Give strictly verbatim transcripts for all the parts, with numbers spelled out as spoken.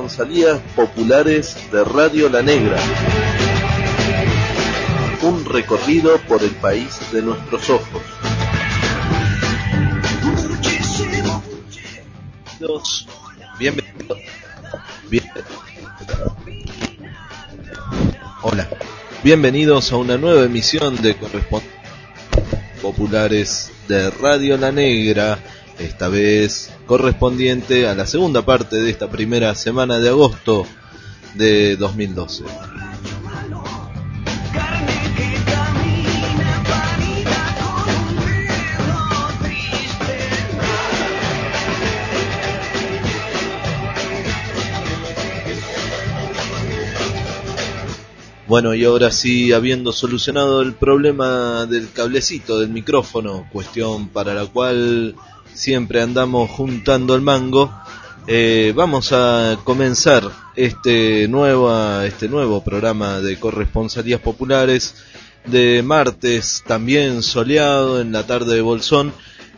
Corresponsalías Populares de Radio La Negra. Un recorrido por el país de nuestros ojos. Bienvenidos. Bien... Hola. Bienvenidos a una nueva emisión de Corresponsalías Populares de Radio La Negra. Esta vez correspondiente a la segunda parte de esta primera semana de agosto de dos mil doce. Bueno, y ahora sí, habiendo solucionado el problema del cablecito del micrófono, cuestión para la cual siempre andamos juntando el mango, eh, vamos a comenzar este, nueva, este nuevo programa de Corresponsalías Populares de martes, también soleado en la tarde de Bolsón,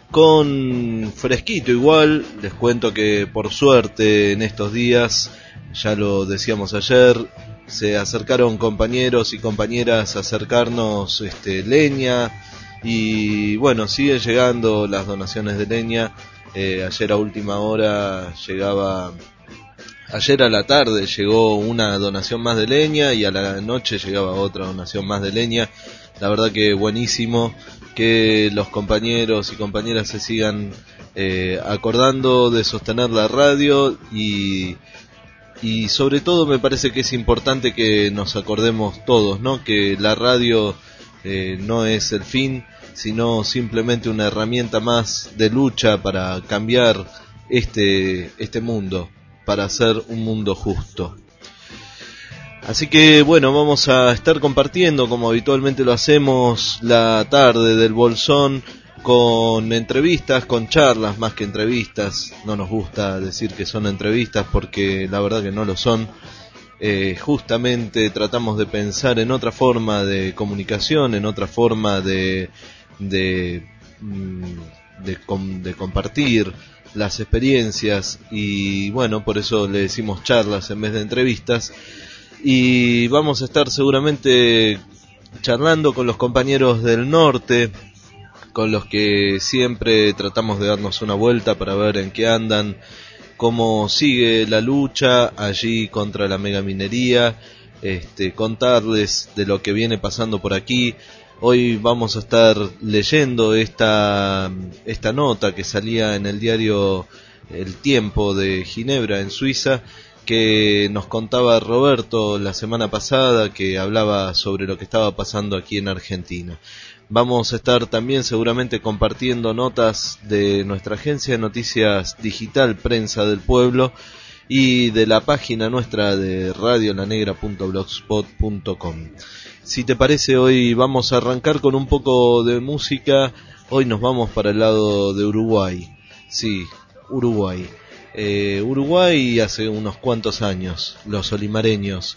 con fresquito igual. Les cuento que por suerte en estos días, ya lo decíamos ayer, se acercaron compañeros y compañeras a acercarnos este, leña, y bueno, siguen llegando las donaciones de leña. Eh, ayer a última hora llegaba, ayer a la tarde llegó una donación más de leña y a la noche llegaba otra donación más de leña. La verdad que buenísimo que los compañeros y compañeras se sigan eh, acordando de sostener la radio, y y sobre todo me parece que es importante que nos acordemos todos, ¿no? Que la radio eh, no es el fin, sino simplemente una herramienta más de lucha para cambiar este este mundo, para hacer un mundo justo. Así que bueno, vamos a estar compartiendo, como habitualmente lo hacemos, la tarde del Bolsón, con entrevistas, con charlas más que entrevistas. No nos gusta decir que son entrevistas porque la verdad que no lo son. Eh, justamente tratamos de pensar en otra forma de comunicación, en otra forma de de, de, de compartir las experiencias, y bueno, por eso le decimos charlas en vez de entrevistas. Y vamos a estar seguramente charlando con los compañeros del norte, con los que siempre tratamos de darnos una vuelta para ver en qué andan, cómo sigue la lucha allí contra la megaminería, este, contarles de lo que viene pasando por aquí. Hoy vamos a estar leyendo esta, esta nota que salía en el diario El Tiempo de Ginebra, en Suiza, que nos contaba Roberto la semana pasada, que hablaba sobre lo que estaba pasando aquí en Argentina. Vamos a estar también seguramente compartiendo notas de nuestra agencia de noticias digital Prensa del Pueblo y de la página nuestra de radio la negra punto blogspot punto com. Si te parece, hoy vamos a arrancar con un poco de música. Hoy nos vamos para el lado de Uruguay. Sí, Uruguay. Eh, Uruguay hace unos cuantos años, los olimareños.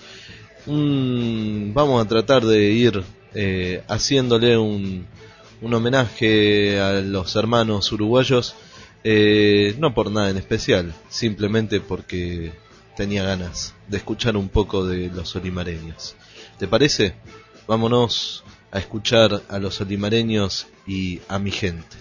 Mm, vamos a tratar de ir eh, haciéndole un, un homenaje a los hermanos uruguayos, eh, no por nada en especial, simplemente porque tenía ganas de escuchar un poco de los olimareños. ¿Te parece? Vámonos a escuchar a los olimareños y a mi gente.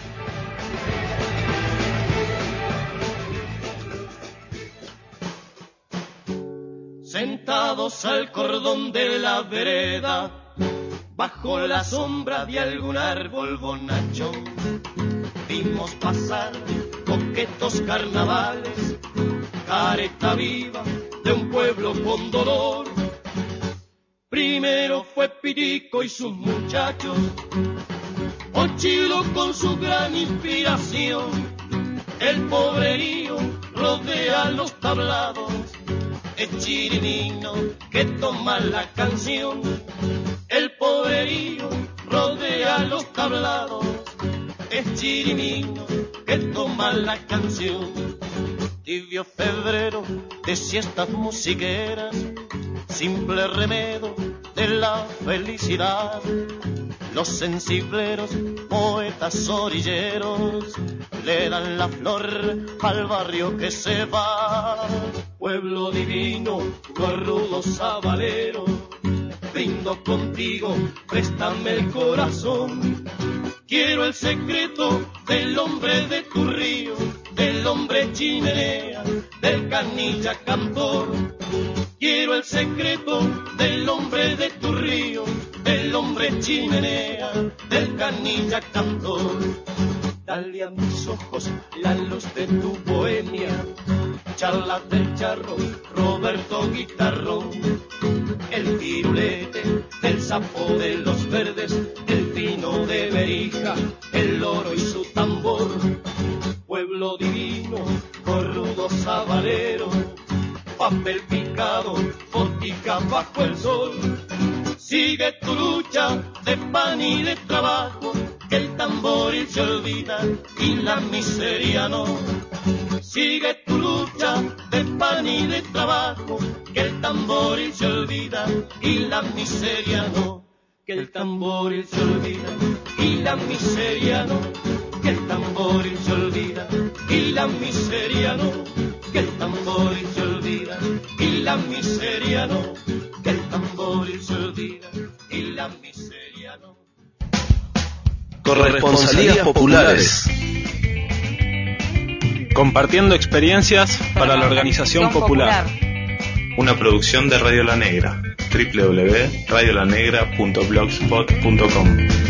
Sentados al cordón de la vereda, bajo la sombra de algún árbol bonachón, vimos pasar coquetos carnavales, careta viva de un pueblo con dolor. Primero fue Pirico y sus muchachos, Ochilo con su gran inspiración. El pobrerío rodea los tablados, el chirimino que toma la canción. El pobrerío rodea los tablados, el chirimino que toma la canción. Tibio febrero de siestas musiqueras, simple remedio de la felicidad. Los sensibleros, poetas orilleros, le dan la flor al barrio que se va. Pueblo Pueblo divino, gorrudo sabalero, brindo contigo, préstame el corazón. Quiero el secreto del hombre de tu río, del hombre chimenea, del canilla cantor. Quiero el secreto del hombre de tu río, del hombre chimenea, del canilla cantor. Dale a mis ojos la luz de tu bohemia, charla del charro, Roberto Guitarrón, el pirulete del sapo de los verdes, el vino de Berija, el oro y su tambor. Pueblo divino, corrudo sabalero, papel picado, botica bajo el sol. Sigue tu lucha de pan y de trabajo, que el tamboril se olvida y la miseria no. Sigue tu lucha de pan y de trabajo, que el tamboril se olvida y la miseria no. Que el tamboril se olvida y la miseria no. Que el tamboril se olvida y la miseria no. Que el tamboril se olvida y la miseria no. Que el tamboril se olvida y la miseria no. Corresponsalías populares. Compartiendo experiencias para la organización popular. Una producción de Radio La Negra. doble u doble u doble u punto radio la negra punto blogspot punto com.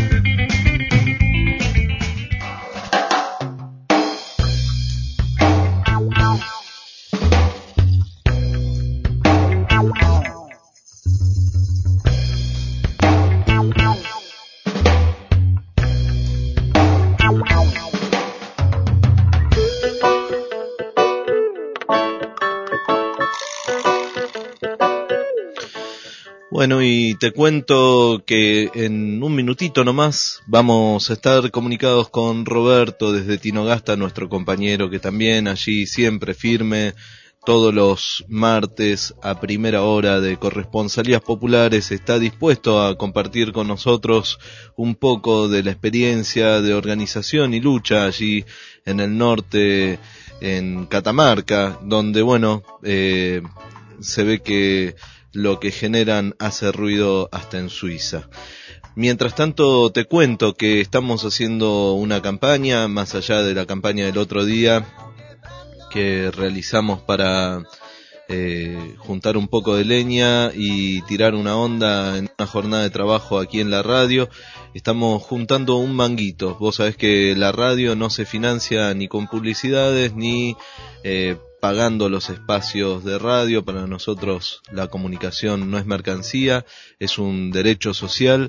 Bueno, y te cuento que en un minutito nomás vamos a estar comunicados con Roberto desde Tinogasta, nuestro compañero que también allí siempre firme todos los martes a primera hora de Corresponsalías Populares está dispuesto a compartir con nosotros un poco de la experiencia de organización y lucha allí en el norte, en Catamarca, donde bueno, eh, se ve que lo que generan hace ruido hasta en Suiza. Mientras tanto te cuento que estamos haciendo una campaña, más allá de la campaña del otro día que realizamos para eh, juntar un poco de leña y tirar una onda en una jornada de trabajo aquí en la radio. Estamos juntando un manguito. Vos sabés que la radio no se financia ni con publicidades ni eh, pagando los espacios de radio. Para nosotros la comunicación no es mercancía, es un derecho social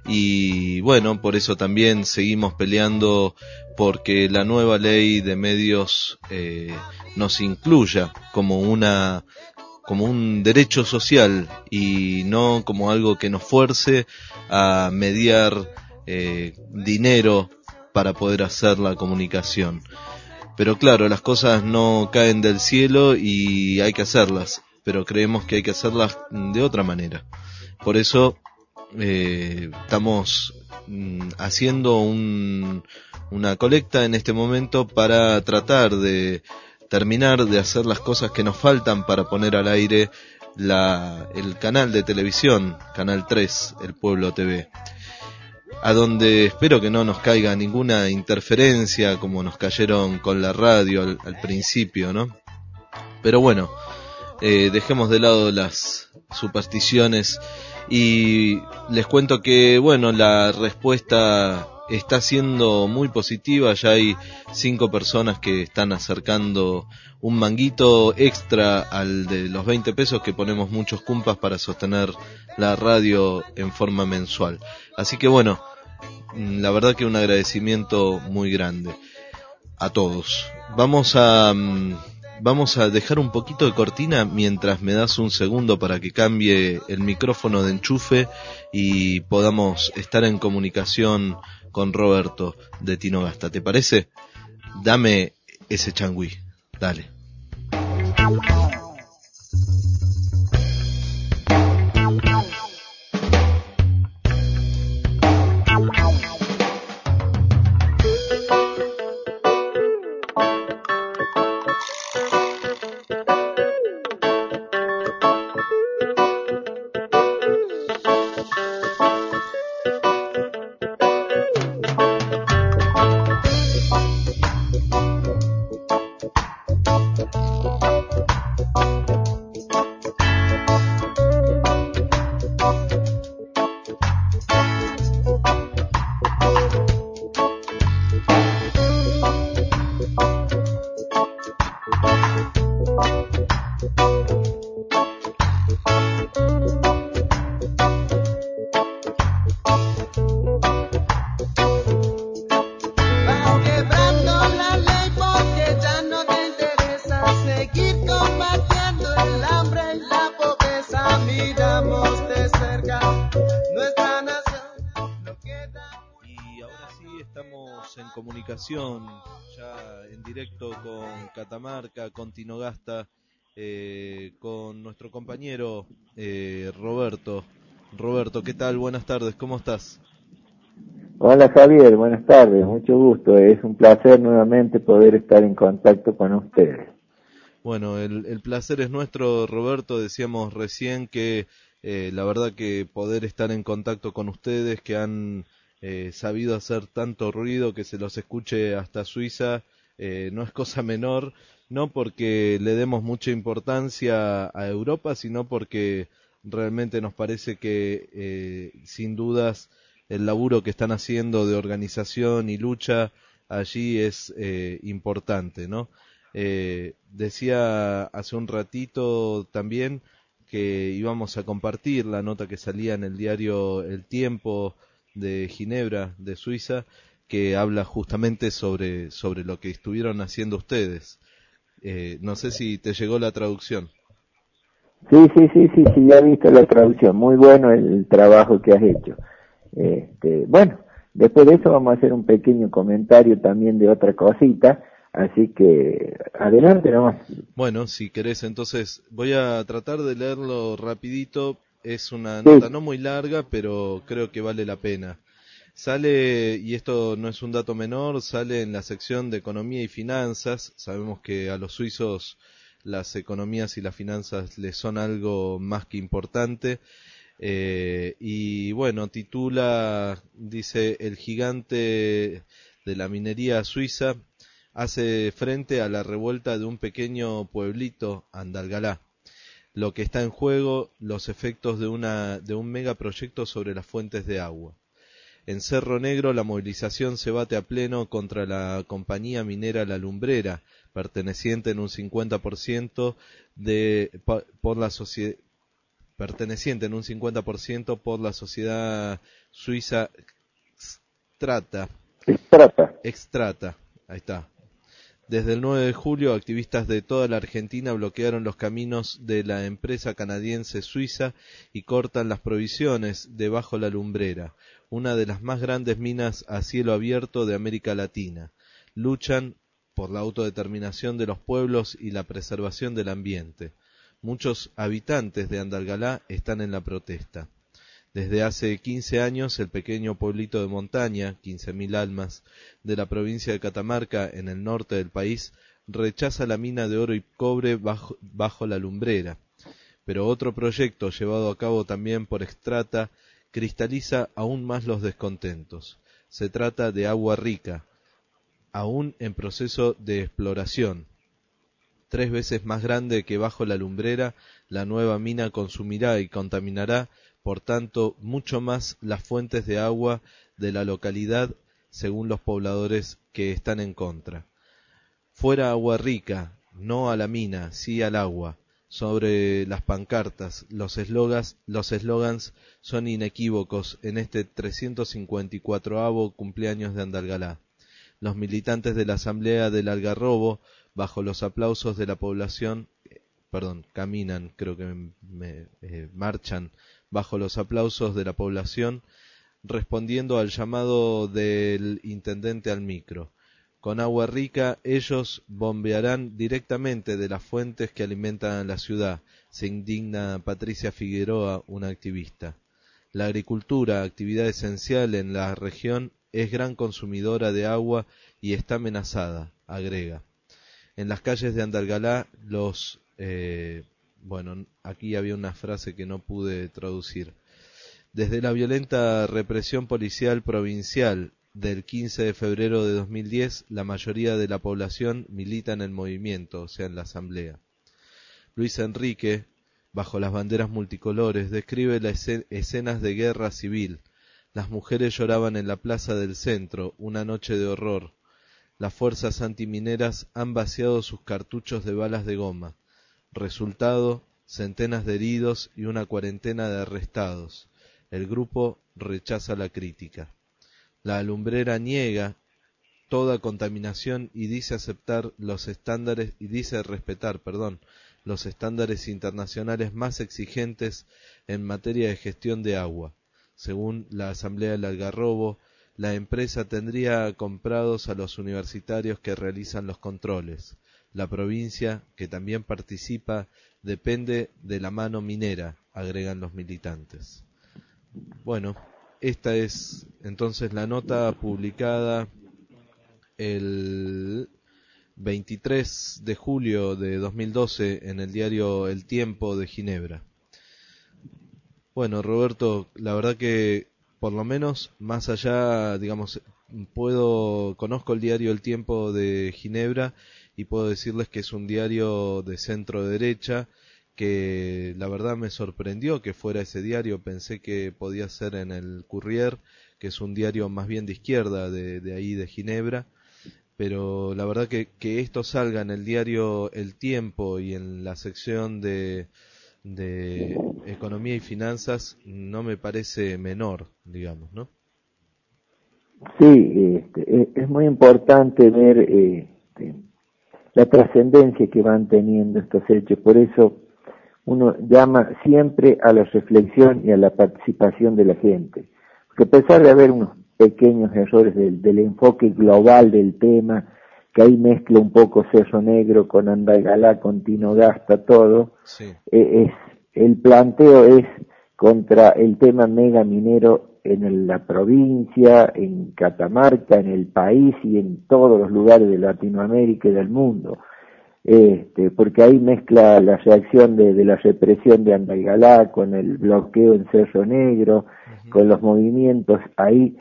y bueno, por eso también seguimos peleando porque la nueva ley de medios eh, nos incluya como una como un derecho social y no como algo que nos fuerce a mediar eh, dinero para poder hacer la comunicación. Pero claro, las cosas no caen del cielo y hay que hacerlas, pero creemos que hay que hacerlas de otra manera. Por eso eh, estamos mm, haciendo un, una colecta en este momento para tratar de terminar de hacer las cosas que nos faltan para poner al aire la, el canal de televisión, Canal tres, El Pueblo T V. A donde espero que no nos caiga ninguna interferencia como nos cayeron con la radio al, al principio, ¿no? Pero bueno, eh, dejemos de lado las supersticiones y les cuento que, bueno, la respuesta está siendo muy positiva. Ya hay cinco personas que están acercando un manguito extra al de los veinte pesos que ponemos muchos cumpas para sostener la radio en forma mensual. Así que bueno, la verdad que un agradecimiento muy grande a todos. Vamos a vamos a dejar un poquito de cortina mientras me das un segundo para que cambie el micrófono de enchufe y podamos estar en comunicación con Roberto de Tinogasta. ¿Te parece? Dame ese changüí. Dale. Ya en directo con Catamarca, con Tinogasta, eh, con nuestro compañero eh, Roberto. Roberto, ¿qué tal? Buenas tardes, ¿cómo estás? Hola Javier, buenas tardes, mucho gusto, es un placer nuevamente poder estar en contacto con ustedes. Bueno, el, el placer es nuestro, Roberto. Decíamos recién que eh, la verdad que poder estar en contacto con ustedes, que han eh, sabido hacer tanto ruido, que se los escuche hasta Suiza, eh, no es cosa menor, no porque le demos mucha importancia a Europa, sino porque realmente nos parece que eh, sin dudas el laburo que están haciendo de organización y lucha allí es eh, importante, ¿no? Eh, decía hace un ratito también que íbamos a compartir la nota que salía en el diario El Tiempo de Ginebra, de Suiza, que habla justamente sobre, sobre lo que estuvieron haciendo ustedes. Eh, no sé si te llegó la traducción. Sí, sí, sí, sí, sí, ya he visto la traducción. Muy bueno el trabajo que has hecho. Este, bueno, después de eso vamos a hacer un pequeño comentario también de otra cosita. Así que, adelante nomás. Bueno, si querés, entonces voy a tratar de leerlo rapidito. Es una sí. nota no muy larga, pero creo que vale la pena. Sale, y esto no es un dato menor, sale en la sección de Economía y Finanzas. Sabemos que a los suizos las economías y las finanzas les son algo más que importante. Eh, y bueno, titula, dice, el gigante de la minería suiza hace frente a la revuelta de un pequeño pueblito, Andalgalá. Lo que está en juego, los efectos de, una, de un megaproyecto sobre las fuentes de agua. En Cerro Negro la movilización se bate a pleno contra la compañía minera La Lumbrera, perteneciente en un cincuenta por ciento de, por la sociedad perteneciente en un cincuenta por ciento por la sociedad suiza Xstrata. Xstrata. Xstrata, ahí está. Desde el nueve de julio, activistas de toda la Argentina bloquearon los caminos de la empresa canadiense Suiza y cortan las provisiones de Bajo la Lumbrera, una de las más grandes minas a cielo abierto de América Latina. Luchan por la autodeterminación de los pueblos y la preservación del ambiente. Muchos habitantes de Andalgalá están en la protesta. Desde hace quince años, el pequeño pueblito de montaña, quince mil almas, de la provincia de Catamarca, en el norte del país, rechaza la mina de oro y cobre bajo, bajo la lumbrera. Pero otro proyecto, llevado a cabo también por Xstrata, cristaliza aún más los descontentos. Se trata de Agua Rica, aún en proceso de exploración. Tres veces más grande que Bajo la Lumbrera, la nueva mina consumirá y contaminará, por tanto, mucho más las fuentes de agua de la localidad, según los pobladores que están en contra. Fuera Agua Rica, no a la mina, sí al agua. Sobre las pancartas, los eslogans, los eslogans son inequívocos en este trescientos cincuenta y cuatroavo cumpleaños de Andalgalá. Los militantes de la Asamblea del Algarrobo, bajo los aplausos de la población, eh, perdón, caminan, creo que me, me eh, marchan, bajo los aplausos de la población, respondiendo al llamado del intendente al micro. Con Agua Rica ellos bombearán directamente de las fuentes que alimentan a la ciudad, se indigna Patricia Figueroa, una activista. La agricultura, actividad esencial en la región, es gran consumidora de agua y está amenazada, agrega. En las calles de Andalgalá, los... Eh, bueno, aquí había una frase que no pude traducir. Desde la violenta represión policial provincial del quince de febrero de dos mil diez, la mayoría de la población milita en el movimiento, o sea, en la asamblea. Luis Enrique, bajo las banderas multicolores, describe las escenas de guerra civil. Las mujeres lloraban en la plaza del centro, una noche de horror. Las fuerzas antimineras han vaciado sus cartuchos de balas de goma. Resultado, centenas de heridos y una cuarentena de arrestados. El grupo rechaza la crítica. La alumbrera niega toda contaminación y dice aceptar los estándares y dice respetar, perdón, los estándares internacionales más exigentes en materia de gestión de agua. Según la Asamblea del Algarrobo, la empresa tendría comprados a los universitarios que realizan los controles. La provincia, que también participa, depende de la mano minera, agregan los militantes. Bueno, esta es entonces la nota publicada el veintitrés de julio de dos mil doce en el diario El Tiempo de Ginebra. Bueno, Roberto, la verdad que por lo menos más allá, digamos, puedo conozco el diario El Tiempo de Ginebra y puedo decirles que es un diario de centro derecha, que la verdad me sorprendió que fuera ese diario. Pensé que podía ser en el Courrier, que es un diario más bien de izquierda de, de ahí de Ginebra, pero la verdad que, que esto salga en el diario El Tiempo y en la sección de, de Economía y Finanzas no me parece menor, digamos, ¿no? Sí, este, es muy importante ver eh, este, la trascendencia que van teniendo estos hechos, por eso uno llama siempre a la reflexión y a la participación de la gente, porque a pesar de haber unos pequeños errores del, del enfoque global del tema, que ahí mezcla un poco Cerro Negro con Andalgalá, con Tinogasta, todo, sí. eh, es, el planteo es contra el tema mega minero en el, la provincia, en Catamarca, en el país y en todos los lugares de Latinoamérica y del mundo. Este, porque ahí mezcla la reacción de, de la represión de Andalgalá con el bloqueo en Cerro Negro, uh-huh. con los movimientos ahí,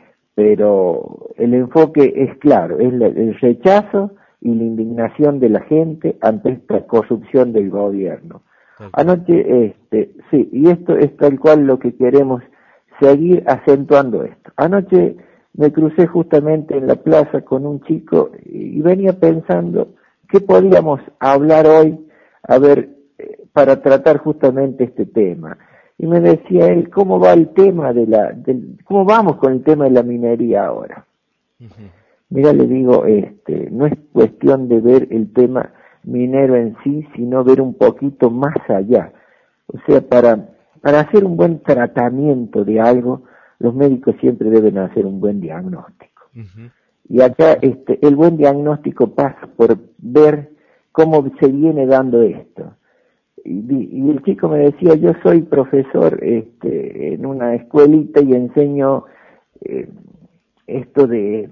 pero el enfoque es claro, es la, el rechazo y la indignación de la gente ante esta corrupción del gobierno. Okay. Anoche, este, sí, y esto es tal cual lo que queremos seguir acentuando esto. Anoche me crucé justamente en la plaza con un chico y venía pensando ¿qué podríamos hablar hoy, a ver, eh, para tratar justamente este tema? Y me decía él, ¿cómo va el tema de la, del, cómo vamos con el tema de la minería ahora? Uh-huh. Mira, le digo, este, no es cuestión de ver el tema minero en sí, sino ver un poquito más allá. O sea, para, para hacer un buen tratamiento de algo, los médicos siempre deben hacer un buen diagnóstico. Uh-huh. Y acá este, el buen diagnóstico pasa por ver cómo se viene dando esto. Y, y el chico me decía, yo soy profesor este, en una escuelita y enseño eh, esto de,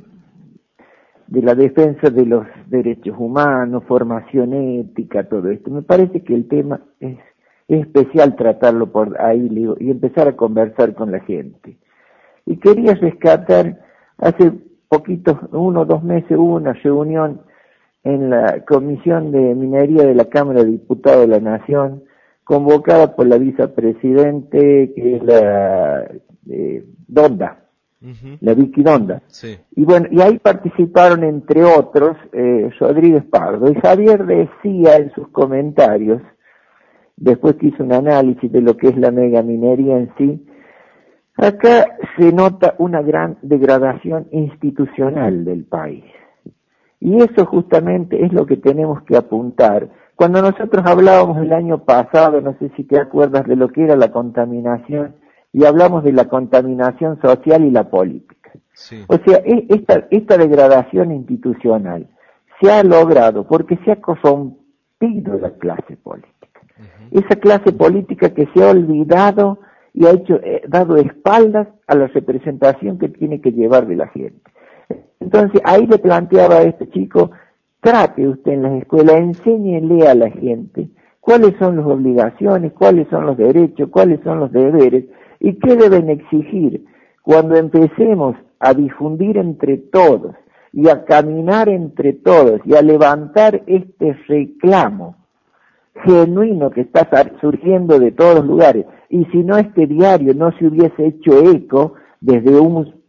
de la defensa de los derechos humanos, formación ética, todo esto. Me parece que el tema es, es especial tratarlo por ahí digo, y empezar a conversar con la gente. Y quería rescatar, hace poquitos, uno o dos meses hubo una reunión en la Comisión de Minería de la Cámara de Diputados de la Nación, convocada por la vicepresidente, que es la eh, Donda, uh-huh. la Vicky Donda. Sí. Y bueno, y ahí participaron entre otros eh, Rodríguez Pardo, y Javier decía en sus comentarios, después que hizo un análisis de lo que es la megaminería en sí, acá se nota una gran degradación institucional del país. Y eso justamente es lo que tenemos que apuntar. Cuando nosotros hablábamos el año pasado, no sé si te acuerdas de lo que era la contaminación, y hablamos de la contaminación social y la política. Sí. O sea, esta, esta degradación institucional se ha logrado porque se ha corrompido la clase política. Uh-huh. Esa clase política que se ha olvidado y ha hecho, eh, dado espaldas a la representación que tiene que llevar de la gente. Entonces, ahí le planteaba a este chico, trate usted en las escuelas, enséñele a la gente cuáles son las obligaciones, cuáles son los derechos, cuáles son los deberes, y qué deben exigir cuando empecemos a difundir entre todos, y a caminar entre todos, y a levantar este reclamo genuino que está surgiendo de todos los lugares. Y si no, este diario no se hubiese hecho eco desde un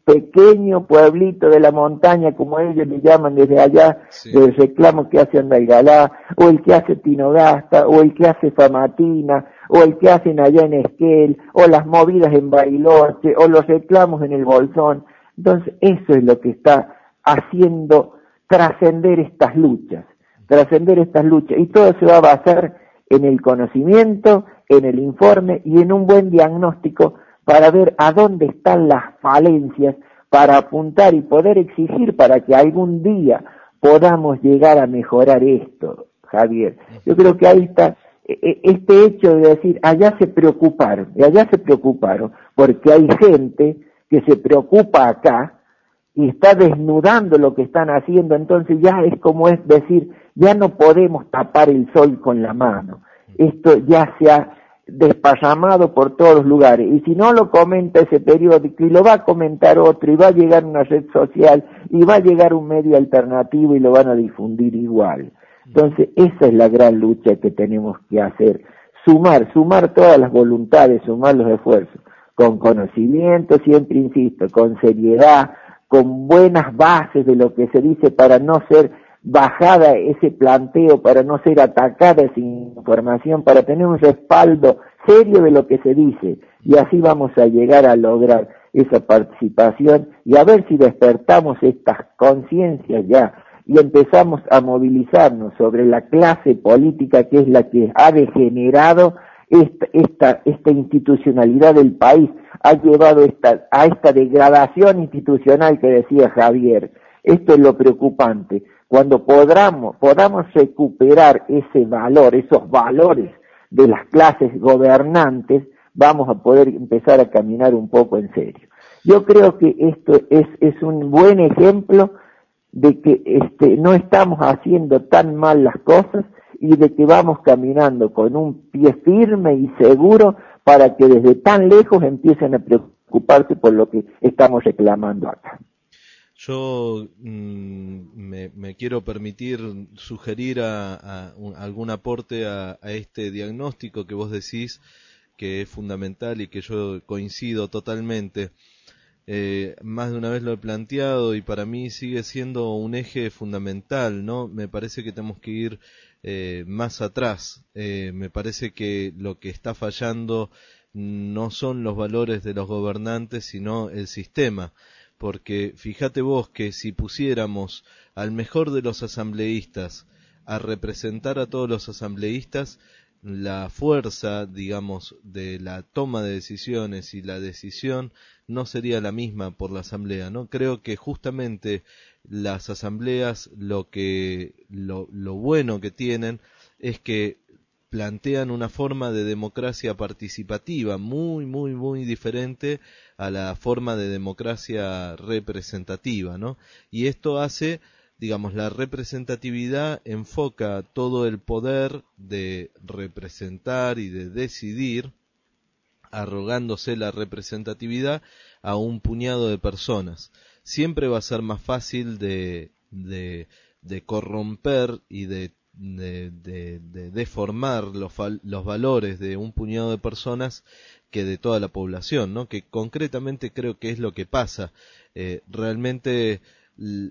pequeño pueblito de la montaña, como ellos le llaman desde allá, sí, del reclamo que hace Andalgalá, o el que hace Tinogasta, o el que hace Famatina, o el que hacen allá en Esquel, o las movidas en Bariloche, o los reclamos en el Bolsón. Entonces, eso es lo que está haciendo trascender estas luchas, trascender estas luchas, y todo se va a basar en el conocimiento, en el informe y en un buen diagnóstico para ver a dónde están las falencias, para apuntar y poder exigir para que algún día podamos llegar a mejorar esto, Javier. Yo creo que ahí está este hecho de decir, allá se preocuparon, y allá se preocuparon, porque hay gente que se preocupa acá y está desnudando lo que están haciendo, entonces ya es como es decir, ya no podemos tapar el sol con la mano, esto ya se ha desparramado por todos los lugares, y si no lo comenta ese periódico, y lo va a comentar otro, y va a llegar una red social, y va a llegar un medio alternativo, y lo van a difundir igual. Entonces, esa es la gran lucha que tenemos que hacer, sumar, sumar todas las voluntades, sumar los esfuerzos, con conocimiento, siempre insisto, con seriedad, con buenas bases de lo que se dice para no ser bajada ese planteo, para no ser atacada esa información, para tener un respaldo serio de lo que se dice, y así vamos a llegar a lograr esa participación y a ver si despertamos estas conciencias ya y empezamos a movilizarnos sobre la clase política que es la que ha degenerado esta, esta, esta institucionalidad del país, ha llevado esta, a esta degradación institucional que decía Javier. Esto es lo preocupante. Cuando podamos, podamos recuperar ese valor, esos valores de las clases gobernantes, vamos a poder empezar a caminar un poco en serio. Yo creo que esto es, es un buen ejemplo de que este, no estamos haciendo tan mal las cosas y de que vamos caminando con un pie firme y seguro para que desde tan lejos empiecen a preocuparse por lo que estamos reclamando acá. Yo mmm, me, me quiero permitir sugerir a, a un, algún aporte a, a este diagnóstico que vos decís que es fundamental y que yo coincido totalmente. Eh, más de una vez lo he planteado y para mí sigue siendo un eje fundamental, ¿no? Me parece que tenemos que ir eh, más atrás. Eh, me parece que lo que está fallando no son los valores de los gobernantes, sino el sistema. Porque fíjate vos que si pusiéramos al mejor de los asambleístas a representar a todos los asambleístas, la fuerza, digamos, de la toma de decisiones y la decisión no sería la misma por la asamblea, ¿no? Creo que justamente las asambleas lo que lo, lo bueno que tienen es que plantean una forma de democracia participativa muy, muy, muy diferente a la forma de democracia representativa, ¿no? Y esto hace, digamos, la representatividad enfoca todo el poder de representar y de decidir, arrogándose la representatividad a un puñado de personas. Siempre va a ser más fácil de, de, de corromper y de De, de, de deformar los, los valores de un puñado de personas que de toda la población, ¿no? Que concretamente creo que es lo que pasa. Eh, realmente el,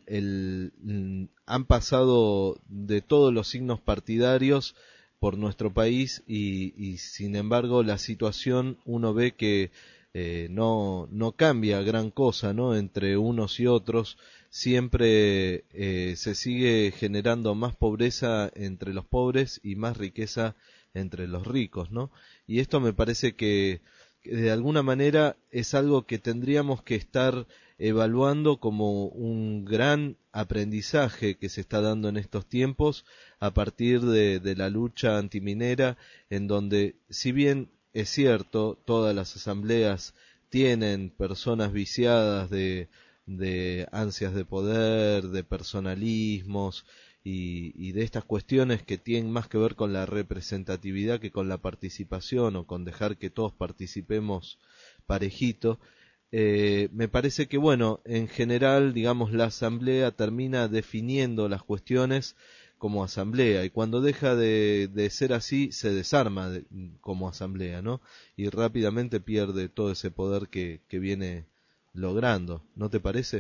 el, han pasado de todos los signos partidarios por nuestro país y, y sin embargo la situación uno ve que eh, no, no cambia gran cosa, ¿no? Entre unos y otros. Siempre eh, se sigue generando más pobreza entre los pobres y más riqueza entre los ricos, ¿no? Y esto me parece que, que de alguna manera es algo que tendríamos que estar evaluando como un gran aprendizaje que se está dando en estos tiempos a partir de, de la lucha antiminera, en donde, si bien es cierto, todas las asambleas tienen personas viciadas de de ansias de poder, de personalismos y, y de estas cuestiones que tienen más que ver con la representatividad que con la participación o con dejar que todos participemos parejito. Eh, me parece que, bueno, en general, digamos, la asamblea termina definiendo las cuestiones como asamblea y cuando deja de, de ser así se desarma de, como asamblea, ¿no? Y rápidamente pierde todo ese poder que, que viene logrando, ¿no te parece?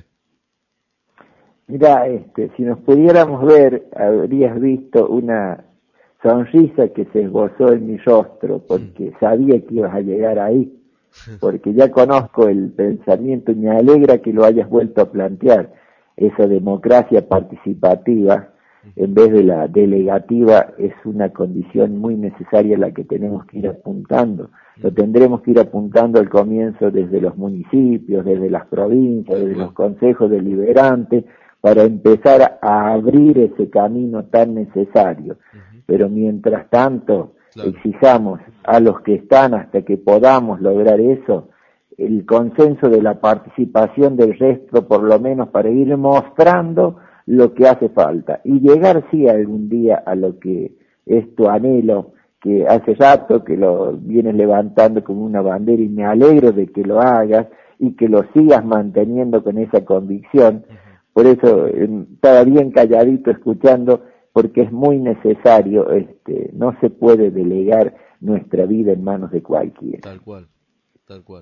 Mira, este, si nos pudiéramos ver, habrías visto una sonrisa que se esbozó en mi rostro, porque sabía que ibas a llegar ahí, porque ya conozco el pensamiento y me alegra que lo hayas vuelto a plantear, esa democracia participativa en vez de la delegativa es una condición muy necesaria a la que tenemos que ir apuntando. Lo tendremos que ir apuntando al comienzo desde los municipios, desde las provincias, desde los consejos deliberantes, para empezar a abrir ese camino tan necesario. Pero mientras tanto, claro, exijamos a los que están hasta que podamos lograr eso, el consenso de la participación del resto, por lo menos para ir mostrando lo que hace falta y llegar sí algún día a lo que es tu anhelo, que hace rato que lo vienes levantando como una bandera y me alegro de que lo hagas y que lo sigas manteniendo con esa convicción. Por eso estaba bien calladito escuchando, porque es muy necesario, este, no se puede delegar nuestra vida en manos de cualquiera. Tal cual, tal cual.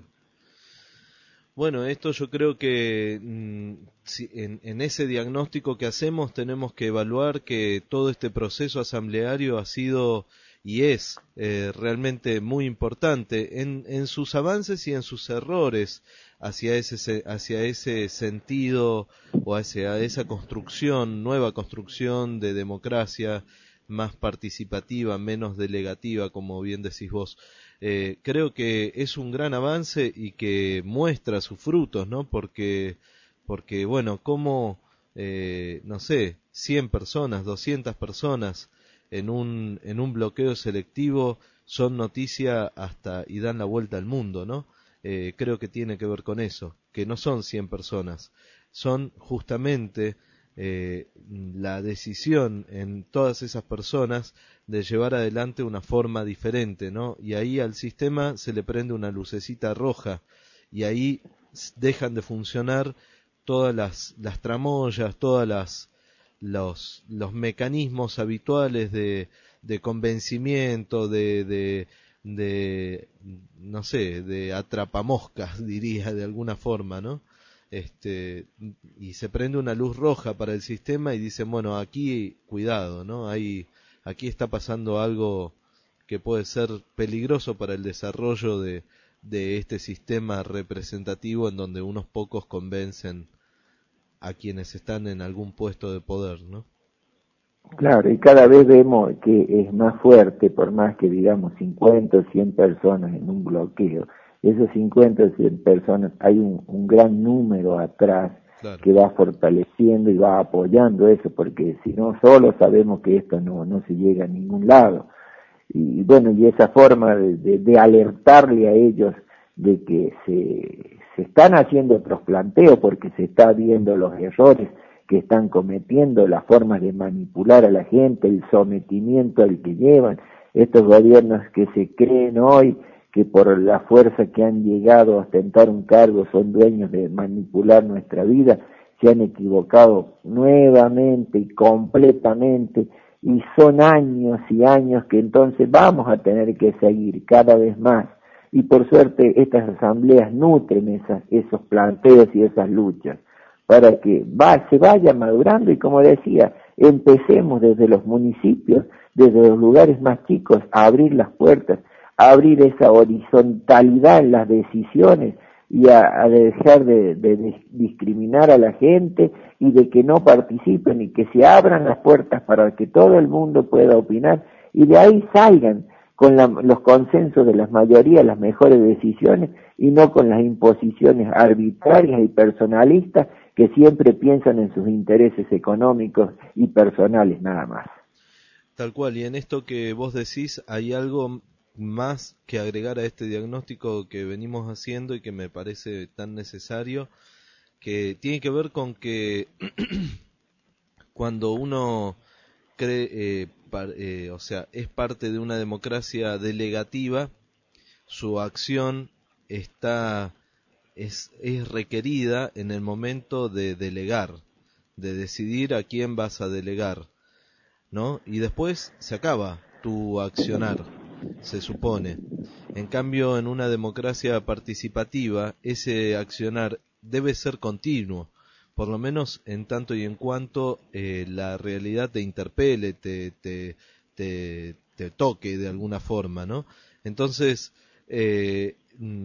Bueno, esto yo creo que mmm, si, en, en ese diagnóstico que hacemos tenemos que evaluar que todo este proceso asambleario ha sido y es eh, realmente muy importante en, en sus avances y en sus errores hacia ese, hacia ese sentido o hacia esa construcción, nueva construcción de democracia más participativa, menos delegativa, como bien decís vos. Eh, creo que es un gran avance y que muestra sus frutos, ¿no? Porque, porque bueno, como, eh, no sé, cien personas, doscientas personas en un, en un bloqueo selectivo son noticia hasta y dan la vuelta al mundo, ¿no? Eh, creo que tiene que ver con eso, que no son cien personas, son justamente eh, la decisión en todas esas personas de llevar adelante una forma diferente, ¿no? Y ahí al sistema se le prende una lucecita roja y ahí dejan de funcionar todas las, las tramoyas, todas las los, los mecanismos habituales de, de convencimiento, de, de, de, no sé, de atrapamoscas, diría de alguna forma, ¿no? Este, y se prende una luz roja para el sistema y dicen, bueno, aquí cuidado, ¿no? Hay, aquí está pasando algo que puede ser peligroso para el desarrollo de, de este sistema representativo en donde unos pocos convencen a quienes están en algún puesto de poder, ¿no? Claro, y cada vez vemos que es más fuerte, por más que digamos cincuenta o cien personas en un bloqueo. Esos cincuenta o cien personas, hay un, un gran número atrás, claro, que va fortaleciendo y va apoyando eso, porque si no, solo sabemos que esto no, no se llega a ningún lado. Y bueno, y esa forma de, de, de alertarle a ellos de que se, se están haciendo otros planteos, porque se está viendo los errores que están cometiendo, las formas de manipular a la gente, el sometimiento al que llevan, estos gobiernos que se creen hoy que por la fuerza que han llegado a ostentar un cargo son dueños de manipular nuestra vida, se han equivocado nuevamente y completamente, y son años y años que entonces vamos a tener que seguir cada vez más, y por suerte estas asambleas nutren esas, esos planteos y esas luchas, para que va, se vaya madurando y, como decía, empecemos desde los municipios, desde los lugares más chicos, a abrir las puertas, a abrir esa horizontalidad en las decisiones y a, a dejar de, de, de discriminar a la gente y de que no participen y que se abran las puertas para que todo el mundo pueda opinar y de ahí salgan con la, los consensos de las mayorías las mejores decisiones y no con las imposiciones arbitrarias y personalistas que siempre piensan en sus intereses económicos y personales nada más. Tal cual, y en esto que vos decís hay algo más que agregar a este diagnóstico que venimos haciendo y que me parece tan necesario, que tiene que ver con que cuando uno cree, eh, par, eh, o sea, es parte de una democracia delegativa, su acción está es, es requerida en el momento de delegar, de decidir a quién vas a delegar, ¿no? Y después se acaba tu accionar, se supone. En cambio, en una democracia participativa, ese accionar debe ser continuo, por lo menos en tanto y en cuanto eh, la realidad te interpele, te, te, te, te toque de alguna forma, ¿no? Entonces, eh,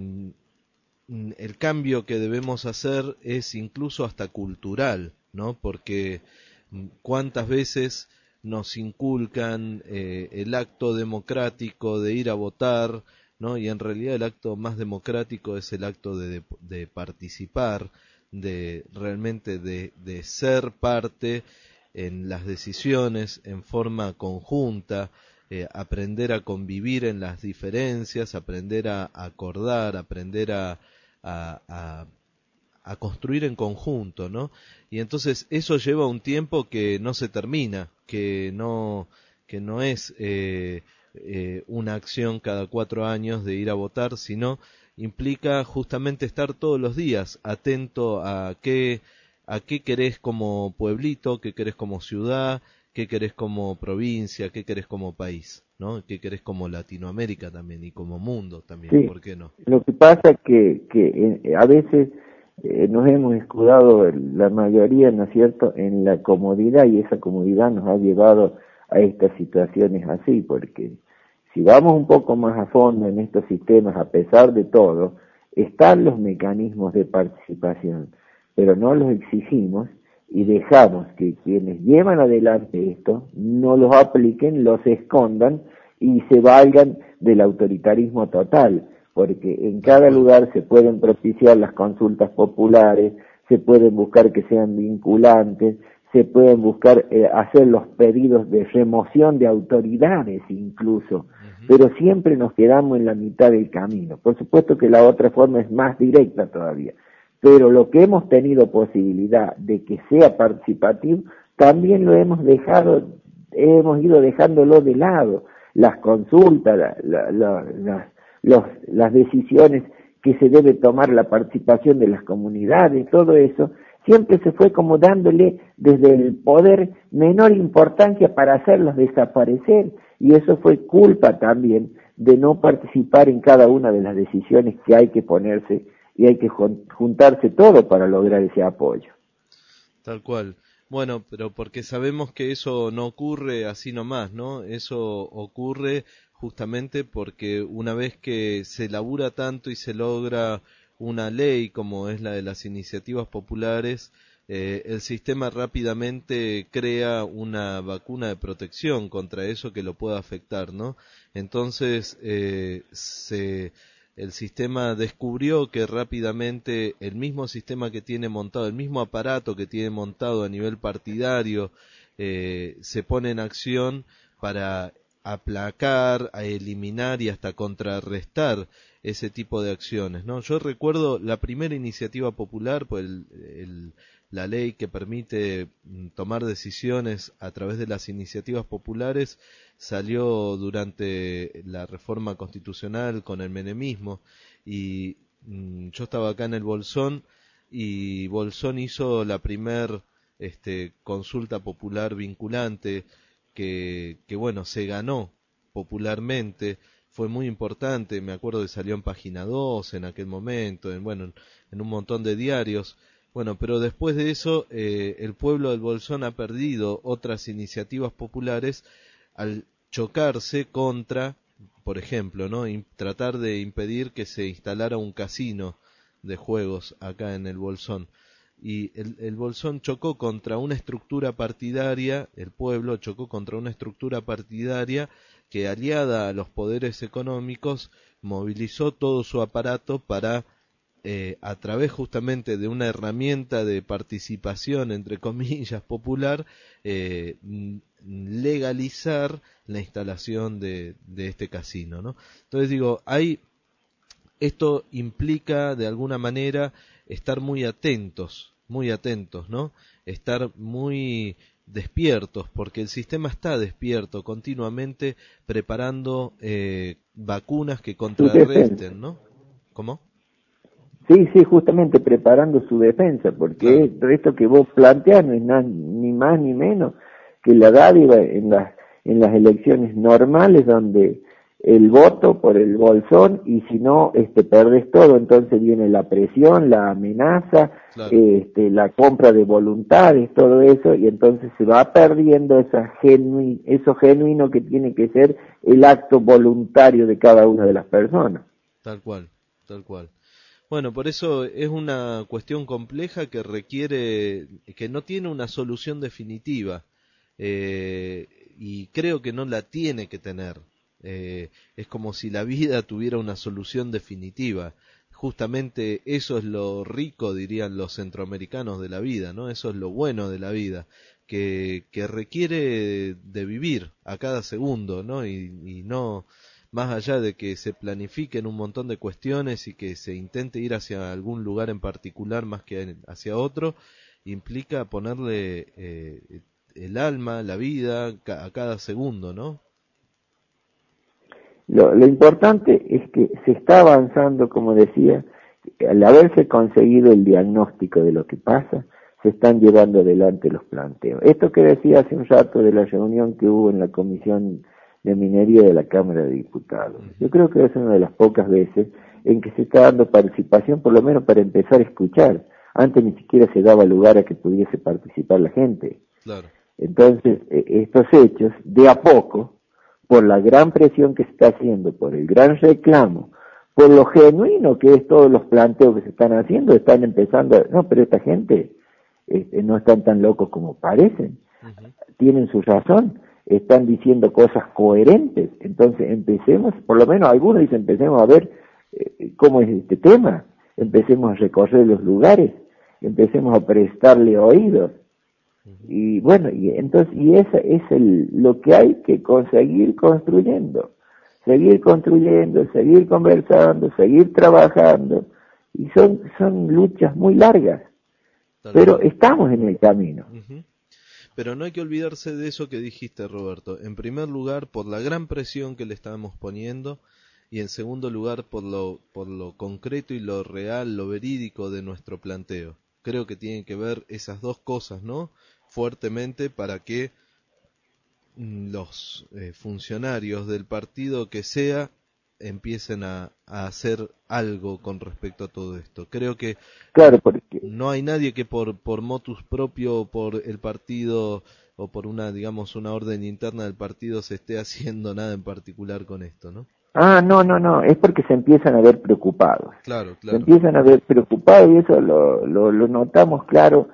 el cambio que debemos hacer es incluso hasta cultural, ¿no? Porque cuántas veces nos inculcan eh, el acto democrático de ir a votar, ¿no? Y en realidad el acto más democrático es el acto de, de, de participar, de realmente de, de ser parte en las decisiones en forma conjunta, eh, aprender a convivir en las diferencias, aprender a acordar, aprender a, a, a, a construir en conjunto, ¿no? Y entonces eso lleva un tiempo que no se termina, que no, que no es eh, eh, una acción cada cuatro años de ir a votar, sino implica justamente estar todos los días atento a qué, a qué querés como pueblito, qué querés como ciudad, qué querés como provincia, qué querés como país, ¿no? Qué querés como Latinoamérica también y como mundo también, sí. ¿Por qué no? Lo que pasa es que, que eh, a veces eh, nos hemos escudado la mayoría, ¿no es cierto?, en la comodidad, y esa comodidad nos ha llevado a estas situaciones así, porque si vamos un poco más a fondo en estos sistemas, a pesar de todo, están los mecanismos de participación, pero no los exigimos y dejamos que quienes llevan adelante esto no los apliquen, los escondan y se valgan del autoritarismo total, porque en cada lugar se pueden propiciar las consultas populares, se pueden buscar que sean vinculantes, se pueden buscar eh, hacer los pedidos de remoción de autoridades incluso, uh-huh. Pero siempre nos quedamos en la mitad del camino. Por supuesto que la otra forma es más directa todavía, pero lo que hemos tenido posibilidad de que sea participativo, también lo hemos dejado, hemos ido dejándolo de lado. Las consultas, la, la, la, la, los, las decisiones que se debe tomar, la participación de las comunidades, todo eso, siempre se fue como dándole desde el poder menor importancia para hacerlos desaparecer, y eso fue culpa también de no participar en cada una de las decisiones que hay que ponerse y hay que juntarse todo para lograr ese apoyo. Tal cual. Bueno, pero porque sabemos que eso no ocurre así nomás, ¿no? Eso ocurre justamente porque una vez que se labura tanto y se logra una ley como es la de las iniciativas populares, eh, el sistema rápidamente crea una vacuna de protección contra eso que lo pueda afectar, ¿no? Entonces, eh, se, el sistema descubrió que rápidamente el mismo sistema que tiene montado, el mismo aparato que tiene montado a nivel partidario, eh, se pone en acción para aplacar, a eliminar y hasta contrarrestar ese tipo de acciones, ¿no? Yo recuerdo la primera iniciativa popular, pues el, el, la ley que permite tomar decisiones a través de las iniciativas populares salió durante la reforma constitucional con el menemismo, y mmm, yo estaba acá en el Bolsón y Bolsón hizo la primer este, consulta popular vinculante que, que bueno, se ganó popularmente. Fue muy importante, me acuerdo que salió en Página dos en aquel momento, en, bueno, en un montón de diarios. Bueno, pero después de eso, eh, el pueblo del Bolsón ha perdido otras iniciativas populares al chocarse contra, por ejemplo, ¿no? In- tratar de impedir que se instalara un casino de juegos acá en el Bolsón. Y el, el Bolsón chocó contra una estructura partidaria, el pueblo chocó contra una estructura partidaria que, aliada a los poderes económicos, movilizó todo su aparato para, eh, a través justamente de una herramienta de participación, entre comillas, popular, eh, legalizar la instalación de, de este casino, ¿no? Entonces digo, hay, esto implica de alguna manera estar muy atentos, muy atentos, ¿no? Estar muy despiertos, porque el sistema está despierto continuamente preparando eh, vacunas que contrarresten, ¿no? ¿Cómo? Sí, sí, justamente preparando su defensa, porque claro, esto que vos planteas no es nada, ni más ni menos que la dádiva en las en las elecciones normales, donde el voto por el bolsón, y si no, este, perdés todo. Entonces viene la presión, la amenaza, claro. este, la compra de voluntades, todo eso, y entonces se va perdiendo esa genu- eso genuino que tiene que ser el acto voluntario de cada una de las personas. Tal cual, tal cual. Bueno, por eso es una cuestión compleja que requiere, que no tiene una solución definitiva, eh, y creo que no la tiene que tener. Eh, es como si la vida tuviera una solución definitiva. Justamente eso es lo rico, dirían los centroamericanos, de la vida, ¿no? Eso es lo bueno de la vida, que, que requiere de vivir a cada segundo, ¿no? Y, y no, más allá de que se planifiquen un montón de cuestiones y que se intente ir hacia algún lugar en particular más que hacia otro, implica ponerle eh, el alma, la vida a cada segundo, ¿no? Lo, lo importante es que se está avanzando, como decía, al haberse conseguido el diagnóstico de lo que pasa, se están llevando adelante los planteos. Esto que decía hace un rato de la reunión que hubo en la Comisión de Minería de la Cámara de Diputados, yo creo que es una de las pocas veces en que se está dando participación, por lo menos para empezar a escuchar. Antes ni siquiera se daba lugar a que pudiese participar la gente. Claro. Entonces, estos hechos, de a poco, por la gran presión que se está haciendo, por el gran reclamo, por lo genuino que es todos los planteos que se están haciendo, están empezando a... No, pero esta gente este, no están tan locos como parecen. Uh-huh. Tienen su razón, están diciendo cosas coherentes. Entonces empecemos, por lo menos algunos dicen, empecemos a ver eh, cómo es este tema, empecemos a recorrer los lugares, empecemos a prestarle oídos. Y bueno, y entonces, y esa es el, lo que hay que conseguir construyendo, seguir construyendo, seguir conversando, seguir trabajando, y son, son luchas muy largas, Tal pero vez. Estamos en el camino. Uh-huh. Pero no hay que olvidarse de eso que dijiste, Roberto, en primer lugar por la gran presión que le estamos poniendo, y en segundo lugar por lo, por lo concreto y lo real, lo verídico de nuestro planteo. Creo que tienen que ver esas dos cosas, ¿no? Fuertemente para que los eh, funcionarios del partido que sea empiecen a, a hacer algo con respecto a todo esto. Creo que claro, porque... no hay nadie que por por motus propio, por el partido o por una, digamos, una orden interna del partido se esté haciendo nada en particular con esto, ¿no? Ah, no, no, no, es porque se empiezan a ver preocupados. Claro, claro. Se empiezan a ver preocupados, y eso lo, lo, lo notamos claro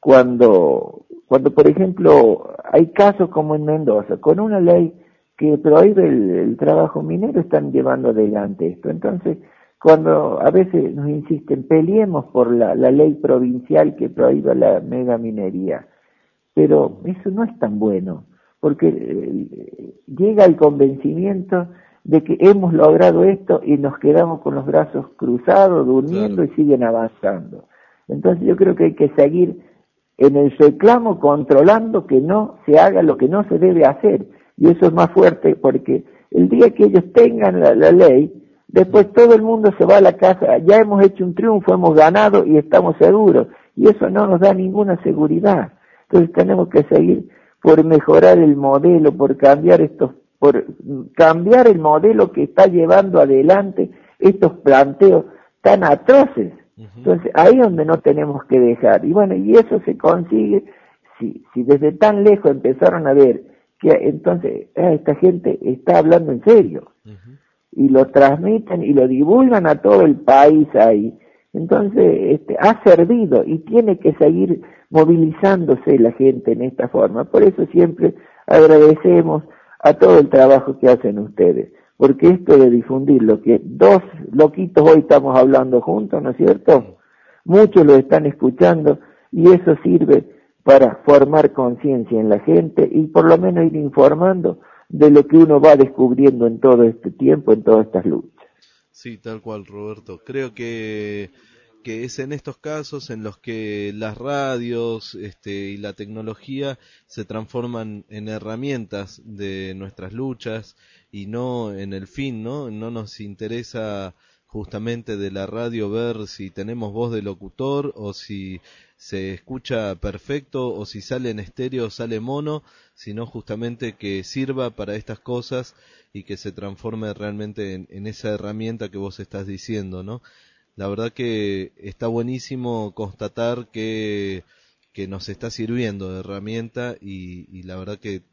cuando, cuando, por ejemplo, hay casos como en Mendoza, con una ley que prohíbe el, el trabajo minero, están llevando adelante esto. Entonces, cuando a veces nos insisten, peleemos por la, la ley provincial que prohíba la megaminería, pero eso no es tan bueno, porque eh, llega el convencimiento de que hemos logrado esto y nos quedamos con los brazos cruzados, durmiendo, claro. Y siguen avanzando. Entonces yo creo que hay que seguir en el reclamo, controlando que no se haga lo que no se debe hacer, y eso es más fuerte porque el día que ellos tengan la, la ley, después todo el mundo se va a la casa, ya hemos hecho un triunfo, hemos ganado y estamos seguros, y eso no nos da ninguna seguridad. Entonces tenemos que seguir por mejorar el modelo, por cambiar estos por cambiar el modelo que está llevando adelante estos planteos tan atroces. Uh-huh. Entonces, ahí es donde no tenemos que dejar. Y bueno, y eso se consigue si, si desde tan lejos empezaron a ver que entonces eh, esta gente está hablando en serio. Uh-huh. Y lo transmiten y lo divulgan a todo el país ahí. Entonces, este, ha servido y tiene que seguir movilizándose la gente en esta forma. Por eso siempre agradecemos a todo el trabajo que hacen ustedes, porque esto de difundir lo que dos loquitos hoy estamos hablando juntos, ¿no es cierto? Muchos lo están escuchando y eso sirve para formar conciencia en la gente y por lo menos ir informando de lo que uno va descubriendo en todo este tiempo, en todas estas luchas. Sí, tal cual, Roberto. Creo que que es en estos casos en los que las radios este, y la tecnología se transforman en herramientas de nuestras luchas y no en el fin, ¿no? No nos interesa justamente de la radio, ver si tenemos voz de locutor o si se escucha perfecto o si sale en estéreo o sale mono, sino justamente que sirva para estas cosas y que se transforme realmente en, en esa herramienta que vos estás diciendo, ¿no? La verdad que está buenísimo constatar que, que nos está sirviendo de herramienta y, y la verdad que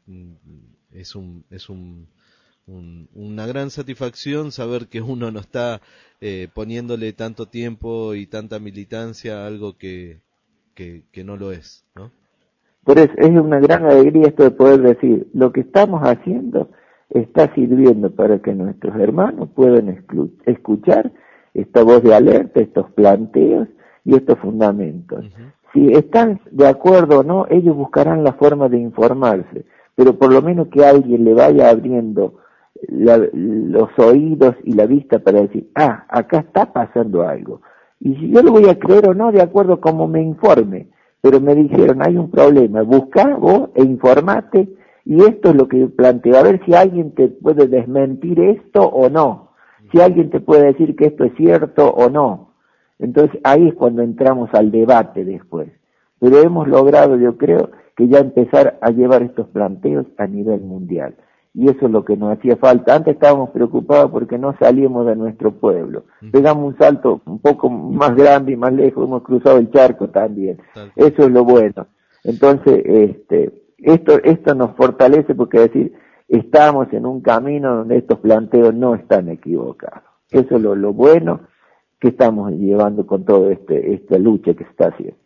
es un, es un, un, una gran satisfacción saber que uno no está eh, poniéndole tanto tiempo y tanta militancia a algo que, que, que no lo es, ¿no? Por eso es una gran alegría esto de poder decir, lo que estamos haciendo está sirviendo para que nuestros hermanos puedan escuchar esta voz de alerta, estos planteos y estos fundamentos. Uh-huh. Si están de acuerdo o no, ellos buscarán la forma de informarse, pero por lo menos que alguien le vaya abriendo la, los oídos y la vista para decir, ah, acá está pasando algo. Y si yo lo voy a creer o no, de acuerdo a cómo me informe, pero me dijeron, hay un problema, busca vos e informate, y esto es lo que planteo, a ver si alguien te puede desmentir esto o no, si alguien te puede decir que esto es cierto o no. Entonces ahí es cuando entramos al debate después. Pero hemos logrado, yo creo, que ya empezar a llevar estos planteos a nivel mundial. Y eso es lo que nos hacía falta. Antes estábamos preocupados porque no salíamos de nuestro pueblo. Pegamos un salto un poco más grande y más lejos, hemos cruzado el charco también. Eso es lo bueno. Entonces, este, esto, esto nos fortalece porque decir, estamos en un camino donde estos planteos no están equivocados. Eso es lo, lo bueno que estamos llevando con toda este, esta lucha que se está haciendo.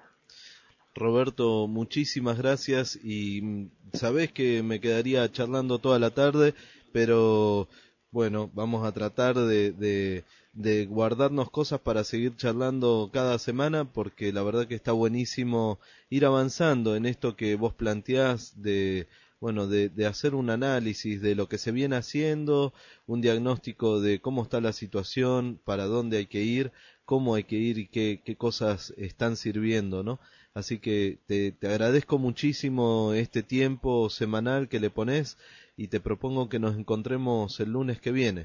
Roberto, muchísimas gracias y sabés que me quedaría charlando toda la tarde, pero bueno, vamos a tratar de, de, de guardarnos cosas para seguir charlando cada semana, porque la verdad que está buenísimo ir avanzando en esto que vos planteás de, bueno, de, de hacer un análisis de lo que se viene haciendo, un diagnóstico de cómo está la situación, para dónde hay que ir, cómo hay que ir y qué, qué cosas están sirviendo, ¿no? Así que te, te agradezco muchísimo este tiempo semanal que le pones y te propongo que nos encontremos el lunes que viene.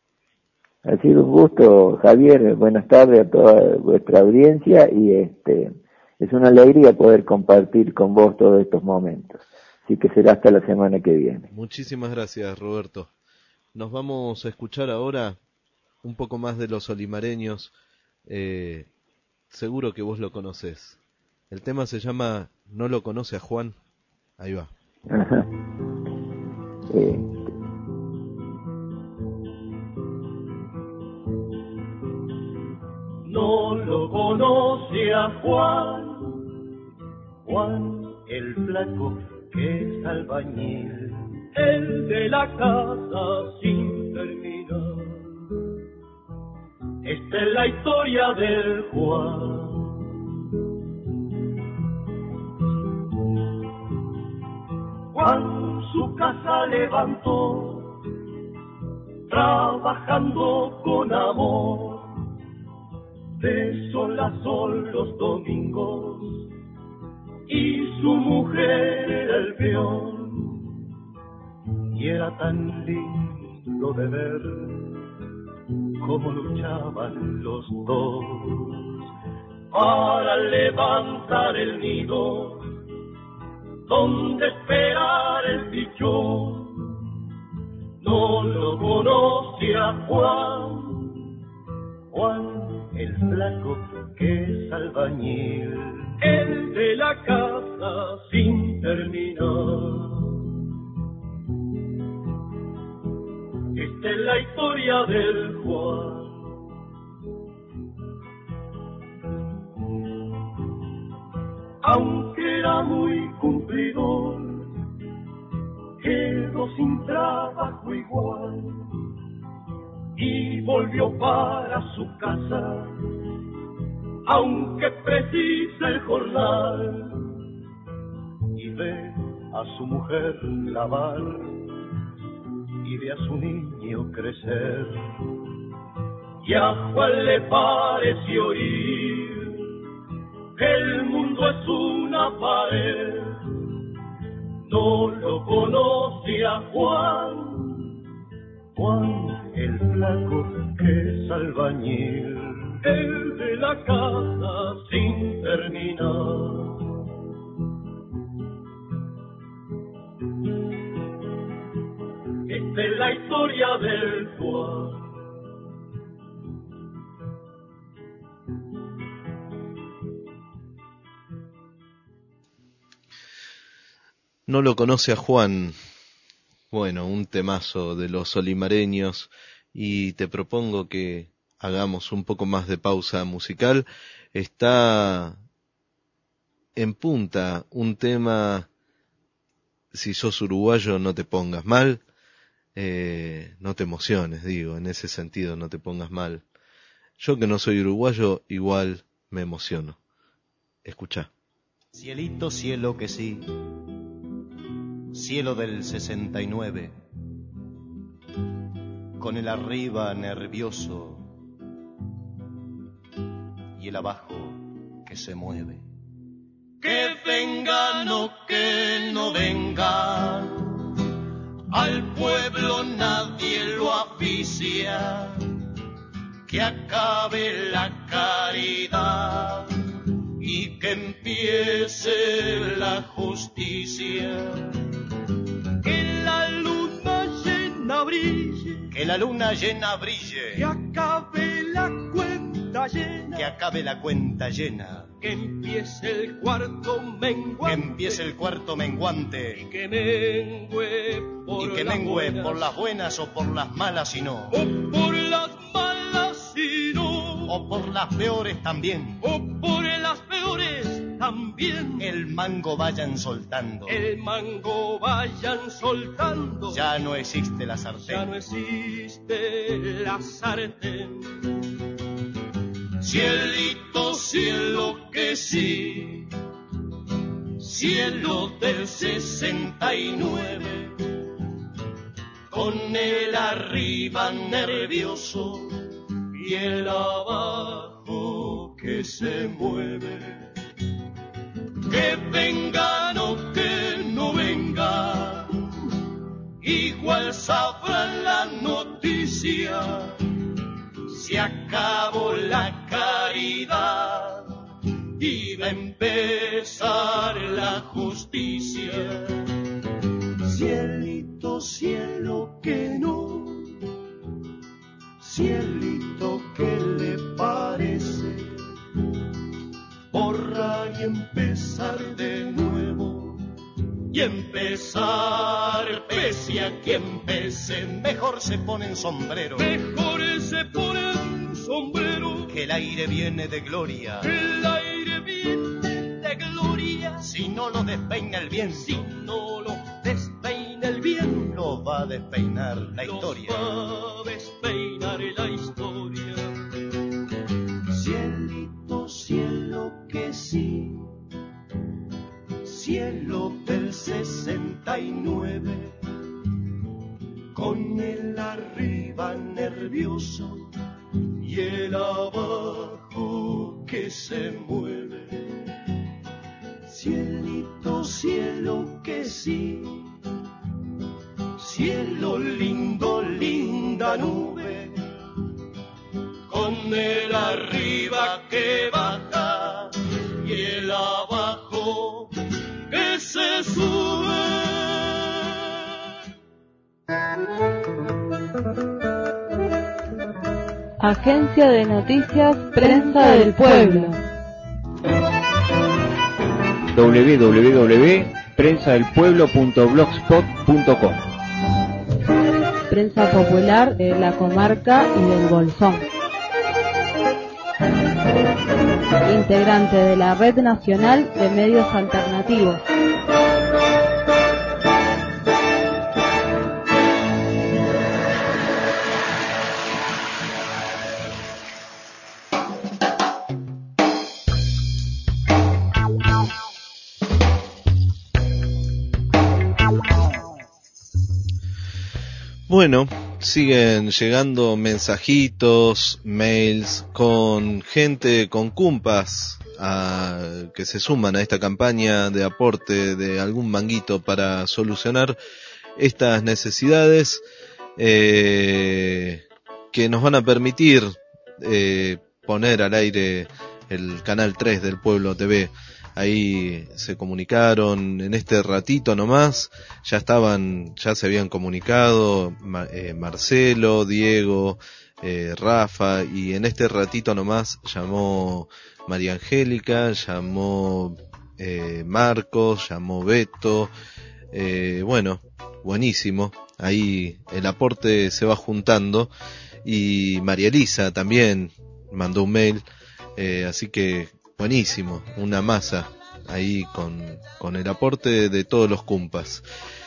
Ha sido un gusto, Javier. Buenas tardes a toda vuestra audiencia y este es una alegría poder compartir con vos todos estos momentos. Así que será hasta la semana que viene. Muchísimas gracias, Roberto. Nos vamos a escuchar ahora un poco más de los olimareños. Eh, seguro que vos lo conocés. El tema se llama ¿No lo conoce a Juan? Ahí va. Ajá. Eh. No lo conoce a Juan, Juan el flaco que es albañil, el de la casa sin terminar. Esta es la historia del Juan. Juan su casa levantó, trabajando con amor, de sol a sol los domingos, y su mujer era el peón, y era tan lindo de ver cómo luchaban los dos para levantar el nido donde esperar el pichón. No lo conoce a Juan, Juan el flaco que es albañil, el de la casa sin terminar. Esta es la historia del Juan. Aunque era muy cumplidor, quedó sin trabajo igual y volvió para su casa, aunque precisa el jornal, y ve a su mujer lavar y ve a su niño crecer, y a Juan le pareció oír: el mundo es una pared. No lo conoce a Juan, Juan el flaco que es albañil, el de la casa sin terminar. Esta es la historia del Juan. No lo conoce a Juan. Bueno, un temazo de los olimareños, y te propongo que hagamos un poco más de pausa musical. Está en punta un tema, si sos uruguayo no te pongas mal, eh, no te emociones, digo, en ese sentido no te pongas mal. Yo que no soy uruguayo igual me emociono. Escuchá. Cielito, cielo que sí, cielo del sesenta y nueve, con el arriba nervioso y el abajo que se mueve. Que vengan o que no vengan, al pueblo nadie lo aficia, que acabe la caridad y que empiece la justicia. Que la luna llena brille, que la luna llena brille, que acabe la cuenta llena, que acabe la cuenta llena, que empiece el cuarto menguante, que empiece el cuarto menguante, y que mengue por, y que las, mengue buenas, por las buenas o por las malas y no, o por las malas y no, o por las peores también, o por las peores también. El mango vayan soltando, el mango vayan soltando. Ya no existe la sartén, ya no existe la sartén. Cielito, cielo que sí, cielo del sesenta y nueve, con el arriba nervioso y el abajo que se mueve. Que vengan o que no vengan, igual sabrán la noticia, se acabó la caridad y va a empezar la justicia. Cielito, cielo que no, cielito que le parece, borrar y empezar de nuevo, y empezar pese a quien pese, mejor se ponen sombrero, mejor se ponen sombrero, que el aire viene de gloria, el aire viene de gloria, si no lo despeina el bien, si no lo despeina el bien, lo va a despeinar la historia, va a despeinar la historia. Cielito, cielo que sí, cielo del sesenta y nueve, con el arriba nervioso y el abajo que se mueve. Cielito, cielo que sí, cielo lindo, linda nube, con el arriba que baja y el abajo que se sube. Agencia de Noticias Prensa del Pueblo. doble u doble u doble u punto prensa del pueblo punto blogspot punto com. Prensa popular de la comarca y del Bolsón. Integrante de la Red Nacional de Medios Alternativos. Bueno, siguen llegando mensajitos, mails con gente, con cumpas a, que se suman a esta campaña de aporte de algún manguito para solucionar estas necesidades eh, que nos van a permitir eh, poner al aire el canal tres del Pueblo T V. Ahí se comunicaron en este ratito nomás, ya estaban, ya se habían comunicado eh, Marcelo, Diego, eh, Rafa, y en este ratito nomás llamó María Angélica, llamó eh, Marcos, llamó Beto, eh, bueno, buenísimo, ahí el aporte se va juntando, y María Elisa también mandó un mail, eh, así que buenísimo, una masa ahí con, con el aporte de todos los cumpas.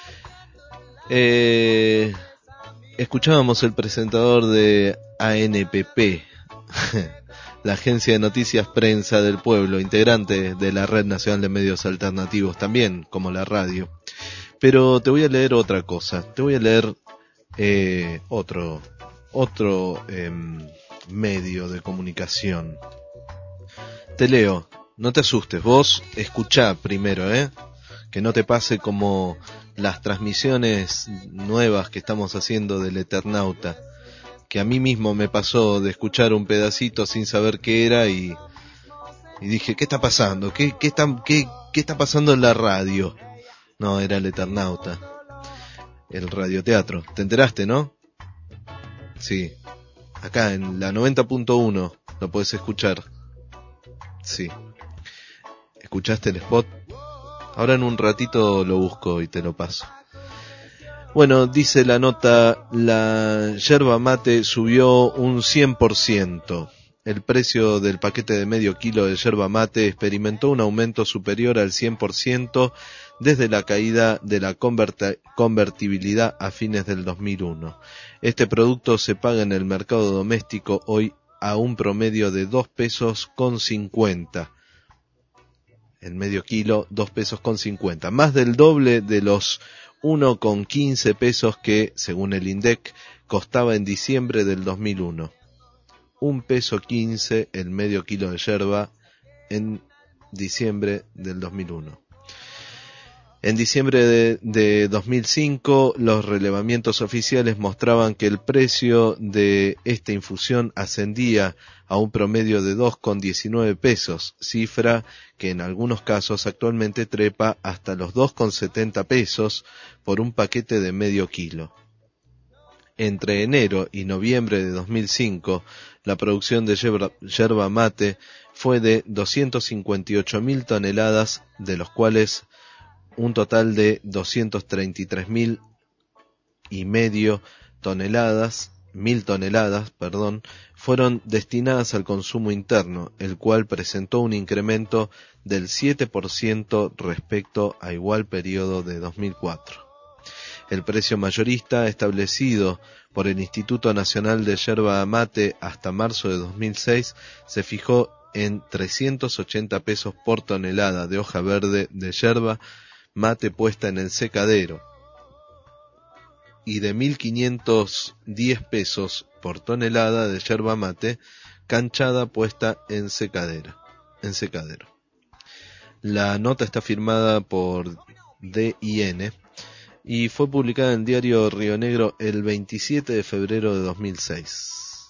Eh, escuchábamos el presentador de A N P P, la Agencia de Noticias Prensa del Pueblo, integrante de la Red Nacional de Medios Alternativos, también como la radio. Pero te voy a leer otra cosa, te voy a leer eh, otro, otro eh, medio de comunicación. Te leo, no te asustes, vos escuchá primero, ¿eh? Que no te pase como las transmisiones nuevas que estamos haciendo del Eternauta, que a mí mismo me pasó de escuchar un pedacito sin saber qué era y, y dije, ¿qué está pasando? ¿Qué, qué, está, qué, ¿Qué está pasando en la radio? No, era el Eternauta, el radioteatro. ¿Te enteraste, no? Sí, acá en la noventa punto uno lo podés escuchar. Sí. ¿Escuchaste el spot? Ahora en un ratito lo busco y te lo paso. Bueno, dice la nota, la yerba mate subió un cien por ciento. El precio del paquete de medio kilo de yerba mate experimentó un aumento superior al cien por ciento desde la caída de la converti- convertibilidad a fines del dos mil uno. Este producto se paga en el mercado doméstico hoy a un promedio de dos pesos con cincuenta. El medio kilo, dos pesos con cincuenta. Más del doble de los uno con quince pesos que, según el INDEC, costaba en diciembre del dos mil uno. Un peso quince el medio kilo de yerba en diciembre del dos mil uno. En diciembre de, de dos mil cinco, los relevamientos oficiales mostraban que el precio de esta infusión ascendía a un promedio de dos con diecinueve pesos, cifra que en algunos casos actualmente trepa hasta los dos con setenta pesos por un paquete de medio kilo. Entre enero y noviembre de dos mil cinco, la producción de yerba, yerba mate fue de doscientas cincuenta y ocho mil toneladas, de los cuales un total de doscientas treinta y tres mil y medio toneladas, mil toneladas, perdón, fueron destinadas al consumo interno, el cual presentó un incremento del siete por ciento respecto a igual periodo de dos mil cuatro. El precio mayorista establecido por el Instituto Nacional de Yerba Mate hasta marzo de dos mil seis se fijó en trescientos ochenta pesos por tonelada de hoja verde de yerba mate puesta en el secadero y de mil quinientos diez pesos por tonelada de yerba mate canchada puesta en secadera, en secadero. La nota está firmada por D I N y fue publicada en el diario Río Negro el veintisiete de febrero de dos mil seis.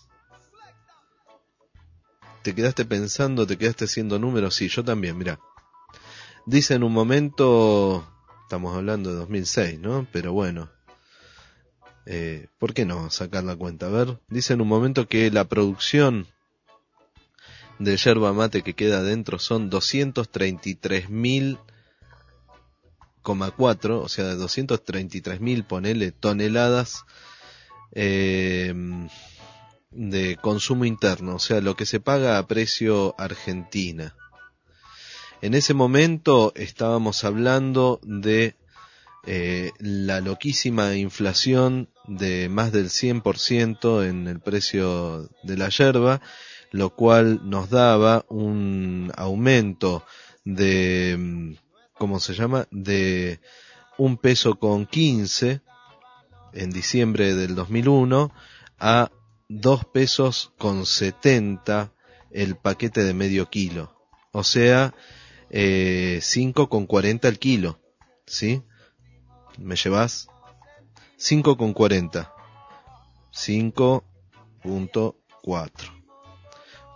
¿Te quedaste pensando, te quedaste haciendo números? Sí, yo también, mirá. Dice en un momento, estamos hablando de dos mil seis, ¿no? Pero bueno, eh, ¿por qué no sacar la cuenta? A ver, dice en un momento que la producción de yerba mate que queda adentro son doscientos treinta y tres mil coma cuatro, o sea, de doscientos treinta y tres mil, ponele, toneladas eh, de consumo interno, o sea, lo que se paga a precio Argentina. En ese momento estábamos hablando de eh, la loquísima inflación de más del cien por ciento en el precio de la yerba, lo cual nos daba un aumento de, ¿cómo se llama?, de un peso con quince en diciembre del dos mil uno a dos pesos con setenta el paquete de medio kilo, o sea, Eh, cinco con cuarenta el kilo, ¿sí? ¿Me llevas? cinco con cuarenta. cinco punto cuatro.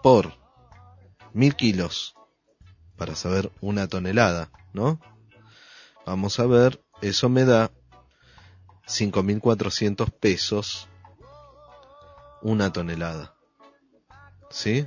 por mil kilos, para saber una tonelada, ¿no? Vamos a ver, eso me da cinco mil cuatrocientos pesos una tonelada, ¿sí?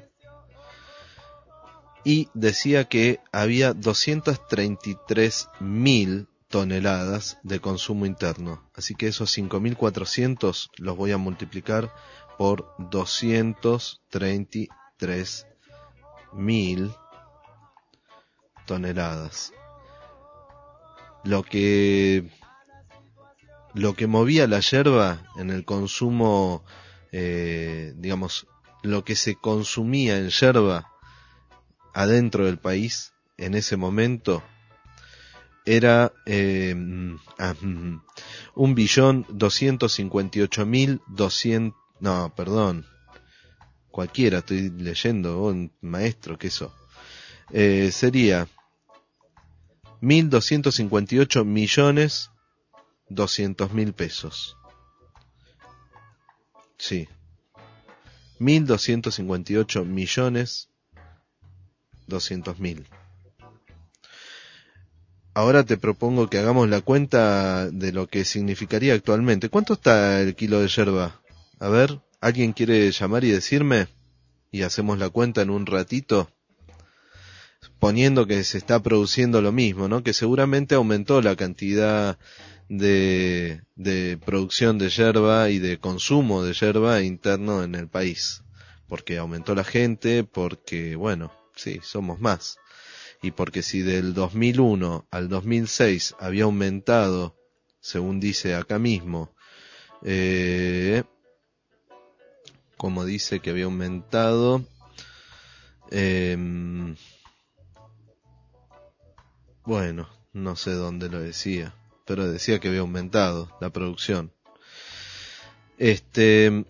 Y decía que había doscientas treinta y tres mil toneladas de consumo interno. Así que esos cinco mil cuatrocientos los voy a multiplicar por doscientas treinta y tres mil toneladas. Lo que lo que movía la yerba en el consumo, eh, digamos, lo que se consumía en yerba adentro del país en ese momento era eh, ah, un billón doscientos cincuenta y ocho mil doscientos, no, perdón, cualquiera, estoy leyendo, un maestro, ¿qué eso? Eh, sería mil doscientos cincuenta y ocho millones doscientos mil pesos. Sí, mil doscientos cincuenta y ocho millones doscientos mil. Ahora te propongo que hagamos la cuenta de lo que significaría actualmente. ¿Cuánto está el kilo de yerba? A ver, ¿alguien quiere llamar y decirme? Y hacemos la cuenta en un ratito. Poniendo que se está produciendo lo mismo, ¿no? Que seguramente aumentó la cantidad de, de producción de yerba y de consumo de yerba interno en el país. Porque aumentó la gente, porque, bueno, sí, somos más. Y porque si del dos mil uno al dos mil seis había aumentado, según dice acá mismo, eh, como dice que había aumentado, eh, bueno, no sé dónde lo decía, pero decía que había aumentado la producción. Este,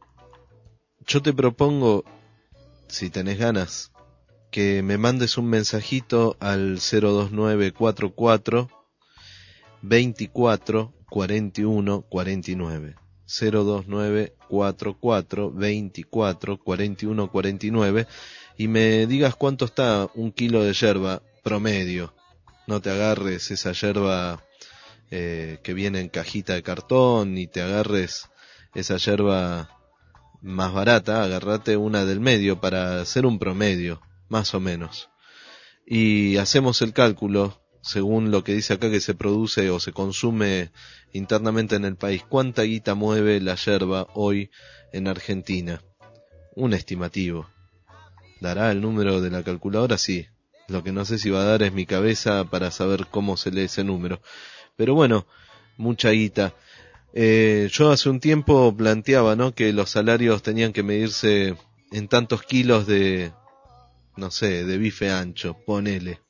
yo te propongo, si tenés ganas, que me mandes un mensajito al cero dos nueve cuatro cuatro veinticuatro cuarenta y uno cuarenta y nueve. cero dos nueve cuatro cuatro veinticuatro cuarenta y uno cuarenta y nueve y me digas cuánto está un kilo de yerba promedio. No te agarres esa yerba eh, que viene en cajita de cartón, ni te agarres esa yerba más barata, agarrate una del medio para hacer un promedio, más o menos. Y hacemos el cálculo, según lo que dice acá que se produce o se consume internamente en el país. ¿Cuánta guita mueve la yerba hoy en Argentina? Un estimativo. ¿Dará el número de la calculadora? Sí. Lo que no sé si va a dar es mi cabeza para saber cómo se lee ese número. Pero bueno, mucha guita. Eh, yo hace un tiempo planteaba, ¿no?, que los salarios tenían que medirse en tantos kilos de, no sé, de bife ancho, ponele.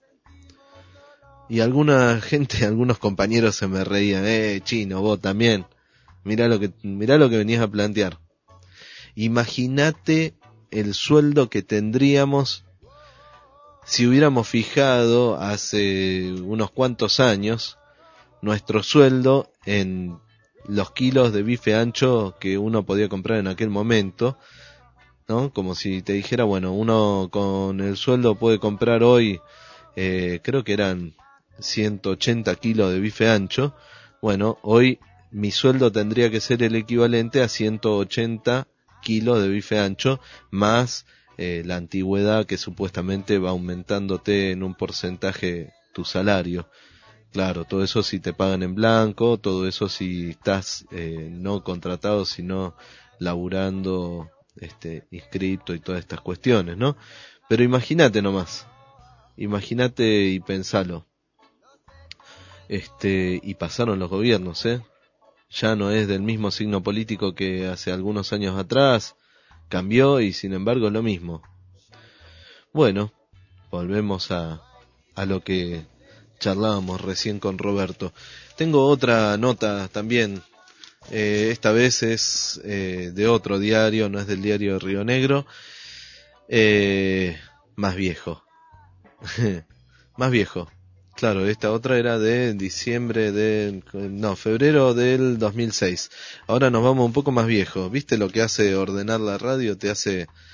Y alguna gente, algunos compañeros se me reían, eh, chino, vos también. Mirá lo que, mirá lo que venías a plantear. Imagínate el sueldo que tendríamos si hubiéramos fijado hace unos cuantos años nuestro sueldo en los kilos de bife ancho que uno podía comprar en aquel momento, ¿no? Como si te dijera, bueno, uno con el sueldo puede comprar hoy, eh, creo que eran ciento ochenta kilos de bife ancho. Bueno, hoy mi sueldo tendría que ser el equivalente a ciento ochenta kilos de bife ancho, más eh, la antigüedad que supuestamente va aumentándote en un porcentaje tu salario. Claro, todo eso si te pagan en blanco, todo eso si estás eh, no contratado, sino laburando, este, inscrito y todas estas cuestiones, ¿no? Pero imagínate nomás, imagínate y pensalo. Este, y pasaron los gobiernos, ¿eh? Ya no es del mismo signo político que hace algunos años atrás, cambió y sin embargo es lo mismo. Bueno, volvemos a, a lo que charlábamos recién con Roberto. Tengo otra nota también, eh, esta vez es eh, de otro diario, no es del diario de Río Negro, eh, más viejo, más viejo. Claro, esta otra era de diciembre de, no, febrero del dos mil seis. Ahora nos vamos un poco más viejo. ¿Viste lo que hace ordenar la radio? Te hace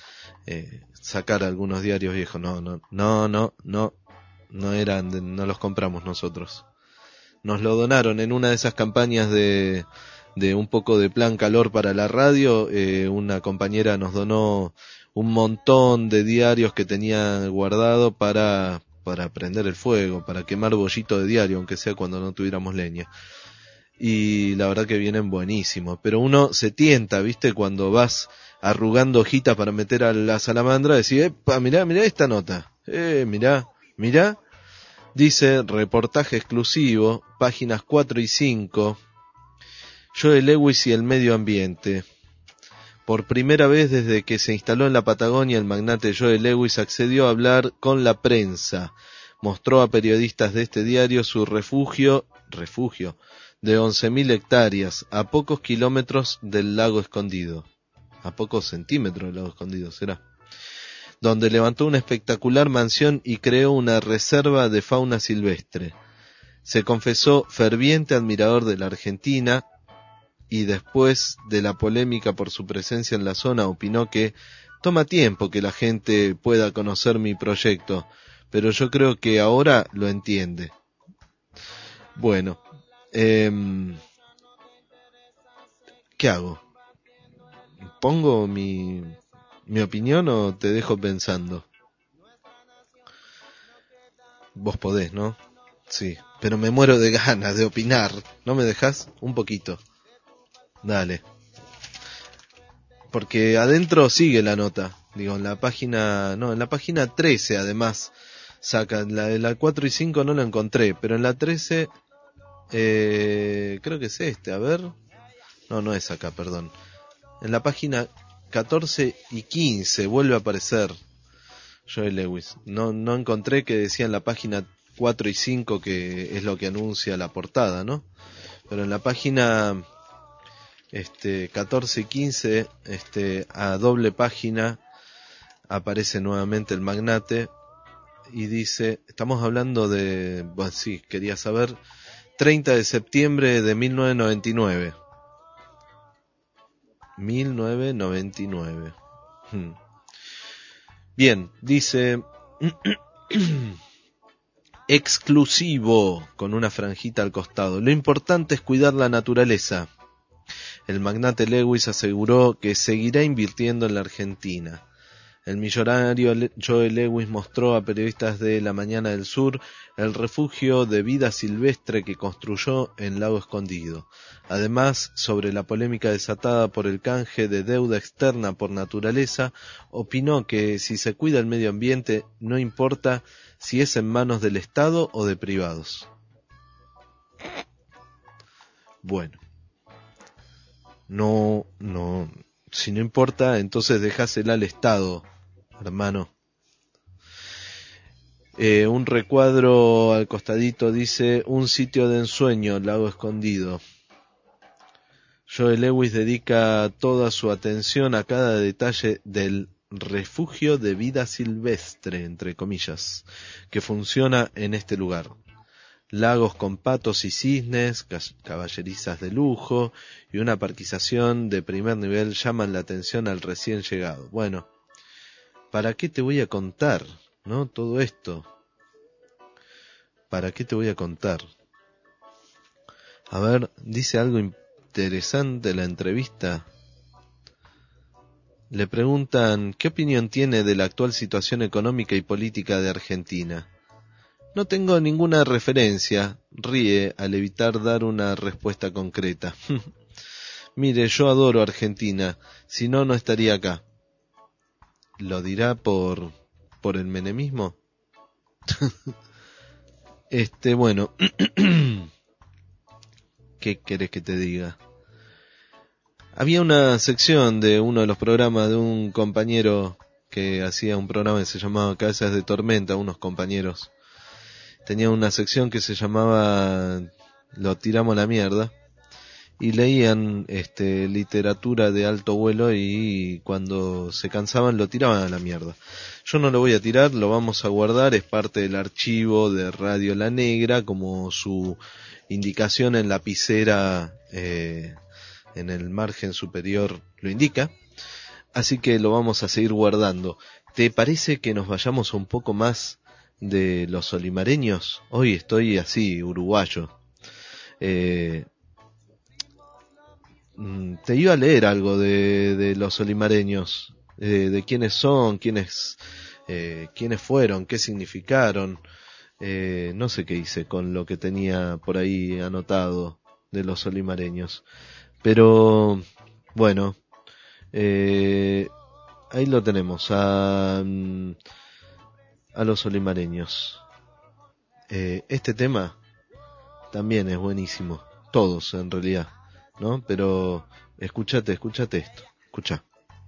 eh, sacar algunos diarios viejos. No, no, no, no, no, no eran, de, no los compramos nosotros. Nos lo donaron en una de esas campañas de, de un poco de plan calor para la radio. Eh, una compañera nos donó un montón de diarios que tenía guardado para, para prender el fuego, para quemar bollito de diario, aunque sea cuando no tuviéramos leña. Y la verdad que vienen buenísimos. Pero uno se tienta, ¿viste? Cuando vas arrugando hojitas para meter a la salamandra, decís, epa, mirá, mirá esta nota. Eh, mirá, mirá. Dice, reportaje exclusivo, páginas cuatro y cinco. Joe Lewis y el medio ambiente. Por primera vez desde que se instaló en la Patagonia, el magnate Joe Lewis accedió a hablar con la prensa. Mostró a periodistas de este diario su refugio, refugio, de once mil hectáreas, a pocos kilómetros del lago Escondido. A pocos centímetros del lago Escondido, será. Donde levantó una espectacular mansión y creó una reserva de fauna silvestre. Se confesó ferviente admirador de la Argentina, y después de la polémica por su presencia en la zona opinó que toma tiempo que la gente pueda conocer mi proyecto, pero yo creo que ahora lo entiende. Bueno, eh, ¿qué hago? ¿Pongo mi, mi opinión o te dejo pensando? Vos podés, ¿no? Sí, pero me muero de ganas de opinar. ¿No me dejás? Un poquito. Dale. Porque adentro sigue la nota. Digo, en la página... No, en la página trece además saca. La de la cuatro y cinco no la encontré, pero en la trece... Eh, creo que es este, a ver... No, no es acá, perdón. En la página catorce y quince vuelve a aparecer Joe Lewis. No, no encontré que decía en la página cuatro y cinco, que es lo que anuncia la portada, ¿no? Pero en la página... Este, catorce y quince, este, a doble página, aparece nuevamente el magnate y dice, estamos hablando de, bueno, sí, quería saber, treinta de septiembre de mil novecientos noventa y nueve. mil novecientos noventa y nueve. Hmm. Bien, dice, exclusivo, con una franjita al costado. Lo importante es cuidar la naturaleza. El magnate Lewis aseguró que seguirá invirtiendo en la Argentina. El millonario Joe Lewis mostró a periodistas de La Mañana del Sur el refugio de vida silvestre que construyó en Lago Escondido. Además, sobre la polémica desatada por el canje de deuda externa por naturaleza, opinó que si se cuida el medio ambiente, no importa si es en manos del Estado o de privados. Bueno. No, no, si no importa, entonces dejásela al Estado, hermano. Eh, un recuadro al costadito dice, un sitio de ensueño, Lago Escondido. Joe Lewis dedica toda su atención a cada detalle del refugio de vida silvestre, entre comillas, que funciona en este lugar. Lagos con patos y cisnes, caballerizas de lujo y una parquización de primer nivel llaman la atención al recién llegado. Bueno, ¿para qué te voy a contar, no? Todo esto. ¿Para qué te voy a contar? A ver, dice algo interesante la entrevista. Le preguntan, ¿qué opinión tiene de la actual situación económica y política de Argentina? No tengo ninguna referencia, ríe al evitar dar una respuesta concreta. Mire, yo adoro Argentina, si no, no estaría acá. ¿Lo dirá por, por el menemismo? este, bueno, ¿qué querés que te diga? Había una sección de uno de los programas de un compañero que hacía un programa que se llamaba Cabezas de Tormenta, unos compañeros. Tenía una sección que se llamaba Lo tiramos a la mierda y leían este literatura de alto vuelo y cuando se cansaban lo tiraban a la mierda. Yo no lo voy a tirar, lo vamos a guardar, es parte del archivo de Radio La Negra, como su indicación en lapicera eh, en el margen superior lo indica. así que lo vamos a seguir guardando. ¿Te parece que nos vayamos un poco más de los olimareños? Hoy estoy así, uruguayo. Eh, te iba a leer algo de, de los olimareños, eh, de quiénes son, quiénes, eh, quiénes fueron, qué significaron. Eh, no sé qué hice con lo que tenía por ahí anotado de los olimareños. Pero, bueno, eh, ahí lo tenemos, a, a los olimareños. Eh, este tema también es buenísimo, todos en realidad, ¿no? Pero escúchate, escúchate esto, escucha.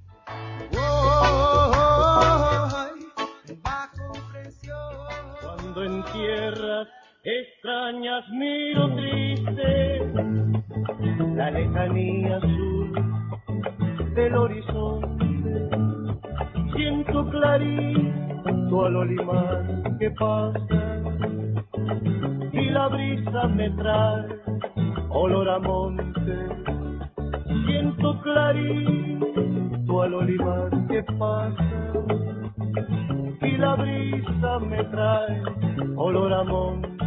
Cuando en tierras extrañas miro triste la lejanía azul del horizonte, siento clarito al olimar que pasa y la brisa me trae olor a monte. Siento clarito al olimar que pasa y la brisa me trae olor a monte.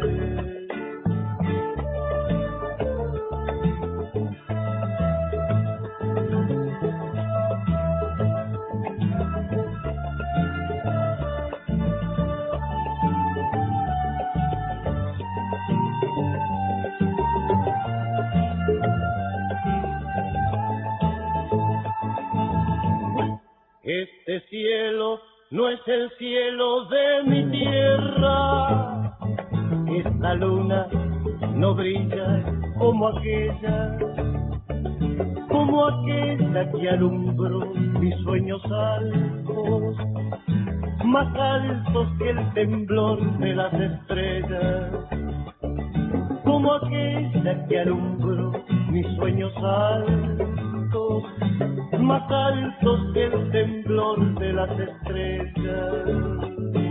Este cielo no es el cielo de mi tierra, esta luna no brilla como aquella, como aquella que alumbró mis sueños altos, más altos que el temblor de las estrellas, como aquella que alumbró mis sueños altos, más altos que el temblor de las estrellas.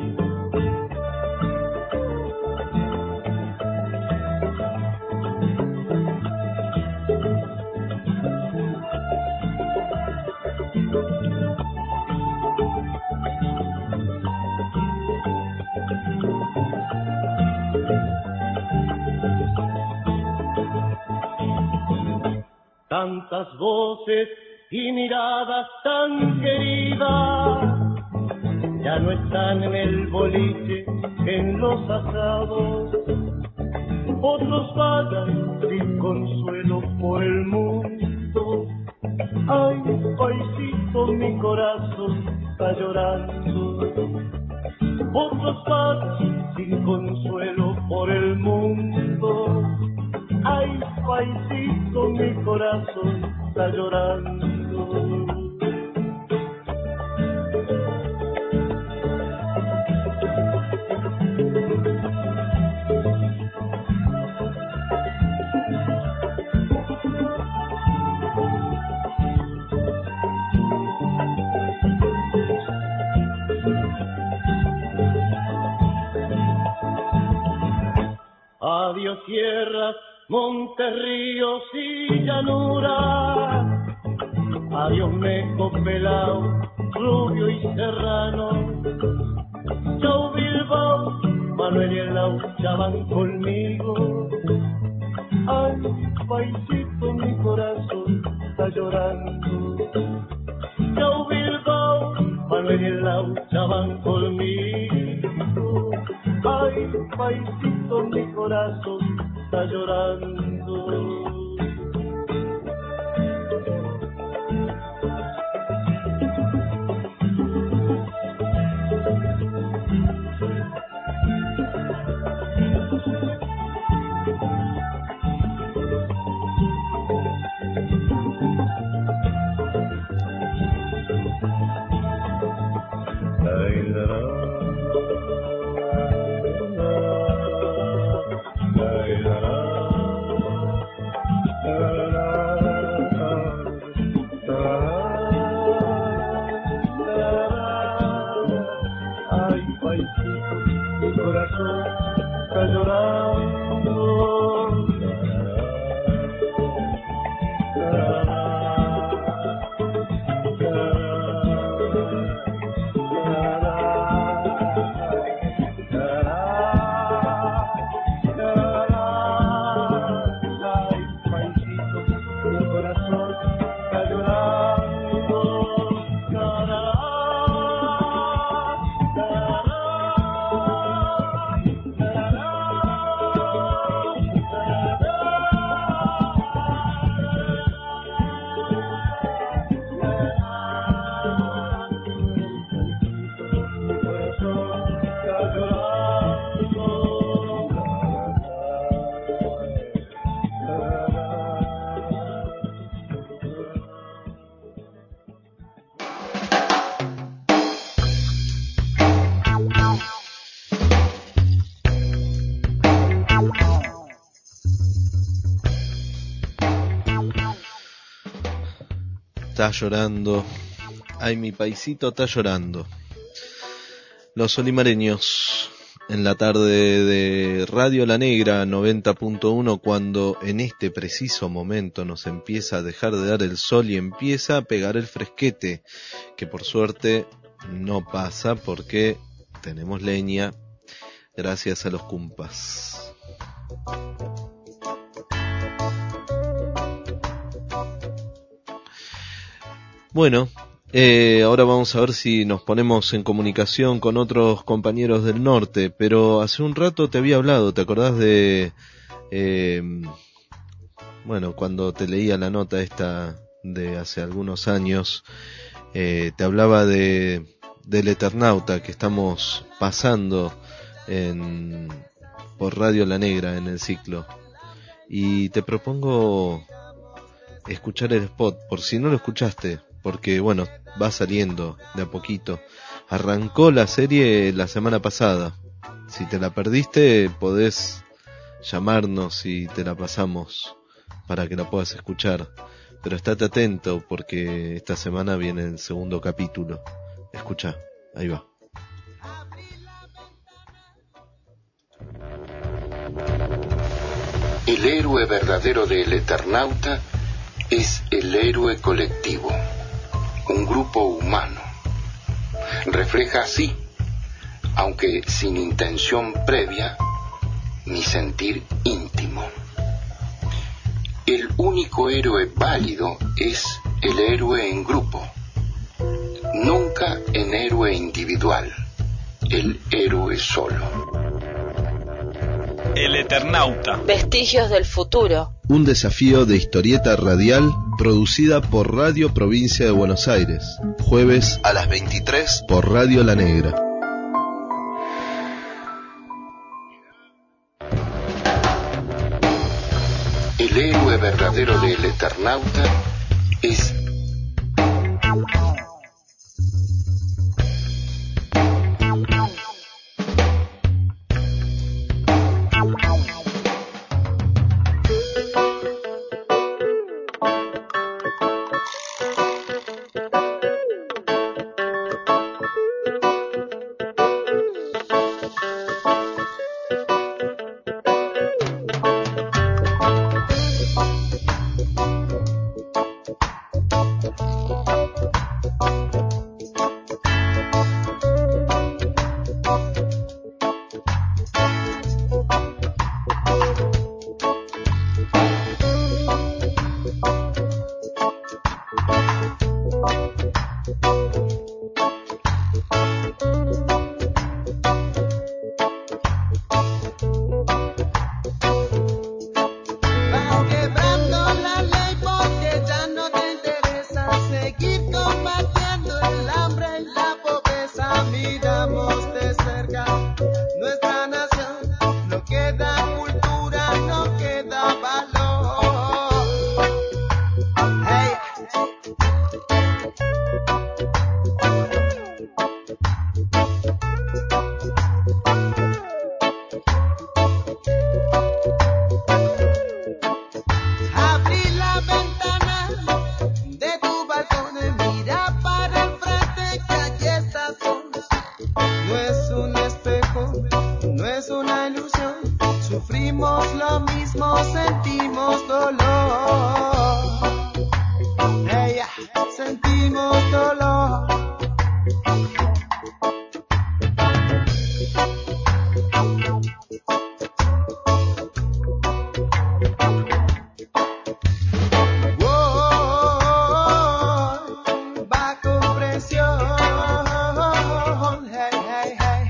Tantas voces y miradas tan queridas ya no están en el boliche, en los asados. Otros vagan sin consuelo por el mundo. Ay, paisito, mi corazón está llorando. Otros vagan sin consuelo por el mundo. Ay, paisito, mi corazón está llorando. Adiós tierras, montes, ríos y llanuras. Adiós meco pelao, rubio y serrano. Chau Bilbao, Manuel y el Lau ya van conmigo. Ay, paisito, mi corazón está llorando. Chau Bilbao, Manuel y el Lau ya van conmigo. Ay, paisito, mi corazón está llorando. está llorando. Ay, mi paisito está llorando. Los olimareños, en la tarde de Radio La Negra noventa punto uno, cuando en este preciso momento nos empieza a dejar de dar el sol y empieza a pegar el fresquete, que por suerte no pasa porque tenemos leña gracias a los cumpas. Bueno, eh, ahora vamos a ver si nos ponemos en comunicación con otros compañeros del norte, pero hace un rato te había hablado, ¿te acordás de, eh, bueno, cuando te leía la nota esta de hace algunos años, eh, te hablaba de del Eternauta que estamos pasando en por Radio La Negra en el ciclo, y te propongo escuchar el spot, por si no lo escuchaste, porque bueno, va saliendo de a poquito. Arrancó la serie la semana pasada. Si te la perdiste, podés llamarnos y te la pasamos para que la puedas escuchar. Pero estate atento porque esta semana viene el segundo capítulo. Escucha, ahí va. El héroe verdadero del Eternauta es el héroe colectivo, un grupo humano. Refleja así, aunque sin intención previa, mi sentir íntimo. El único héroe válido es el héroe en grupo, nunca en héroe individual, el héroe solo. El Eternauta. Vestigios del futuro. Un desafío de historieta radial producida por Radio Provincia de Buenos Aires. Jueves a las veintitrés por Radio La Negra. El héroe verdadero del Eternauta es Hey, hey, hey.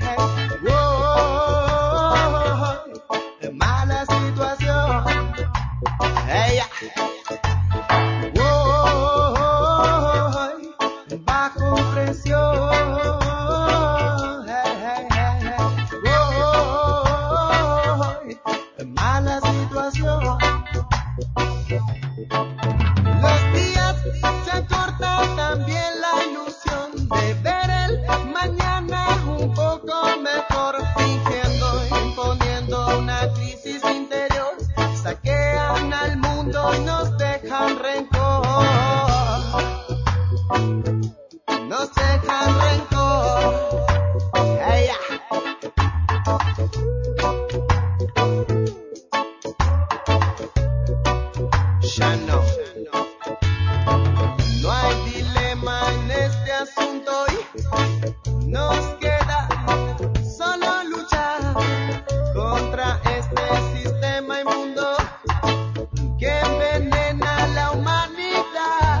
Nos queda solo luchar contra este sistema inmundo que envenena la humanidad.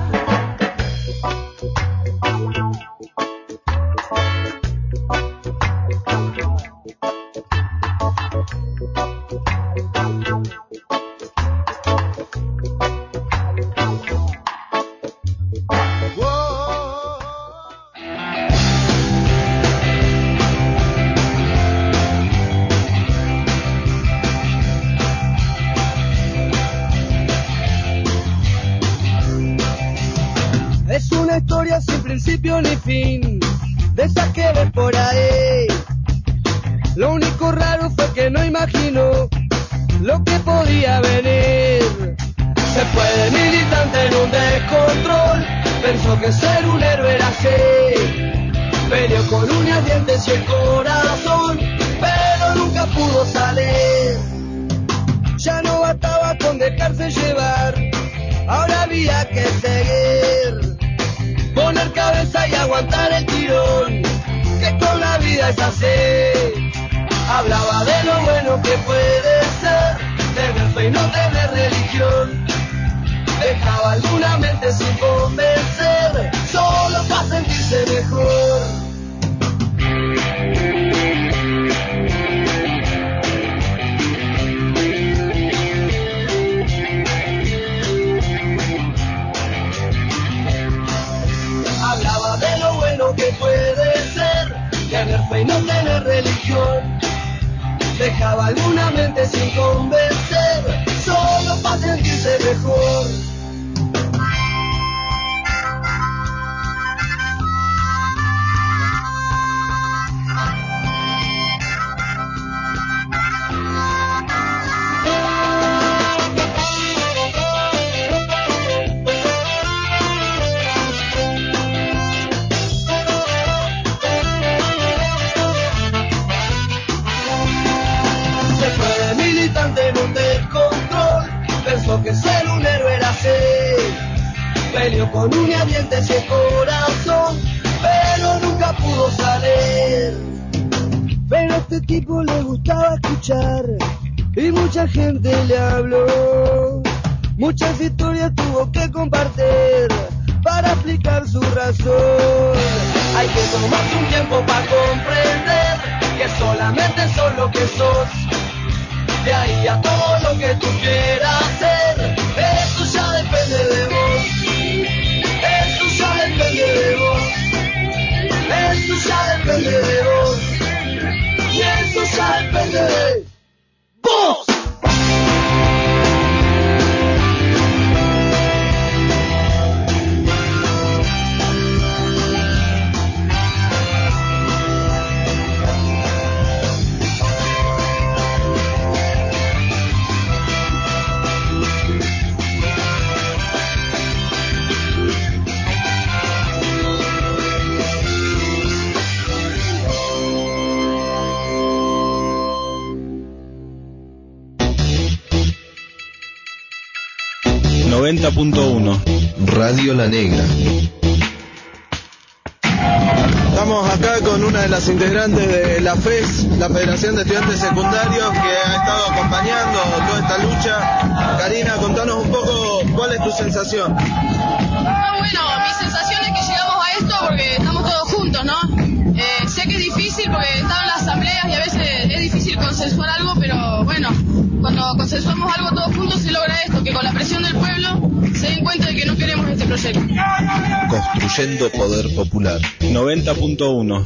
Es una historia sin principio ni fin, de esa que ves por ahí. Lo único raro fue que no imaginó lo que podía venir. Se fue de militante en un descontrol, pensó que ser un héroe era así. Peleó con uñas, dientes y el corazón, pero nunca pudo salir. Ya no bastaba con dejarse llevar, ahora había que seguir. Poner cabeza y aguantar el tirón, que con la vida es así. Hablaba de lo bueno que puede ser, tener fe y no tener religión. Dejaba alguna mente sin convencer, solo para sentirse mejor. Hablaba de lo bueno que puede ser, tener fe y no tener religión. Dejaba alguna mente sin convencer, solo para sentirse mejor. En un descontrol, pensó que ser un héroe era así. Peleó con uñas, dientes y el corazón, pero nunca pudo salir. Pero a este tipo le gustaba escuchar y mucha gente le habló. Muchas historias tuvo que compartir para explicar su razón. Hay que tomarse un tiempo para comprender que solamente sos lo que sos. De ahí a todo lo que tú quieras hacer, eso ya depende de vos. Eso ya depende de vos. Eso ya depende de vos. Y eso ya depende de vos. noventa punto uno Radio La Negra. Estamos acá con una de las integrantes de la F E S, la Federación de Estudiantes Secundarios, que ha estado acompañando toda esta lucha. Karina, contanos un poco cuál es tu sensación. Ah, bueno, mi sensación es que llegamos a esto porque estamos todos juntos, ¿no? Eh, sé que es difícil porque están las asambleas y a veces es difícil consensuar algo, pero bueno, cuando consensuamos algo todos juntos se logra esto, que con la presión del pueblo se den cuenta de que no queremos este proyecto. Construyendo poder popular. noventa punto uno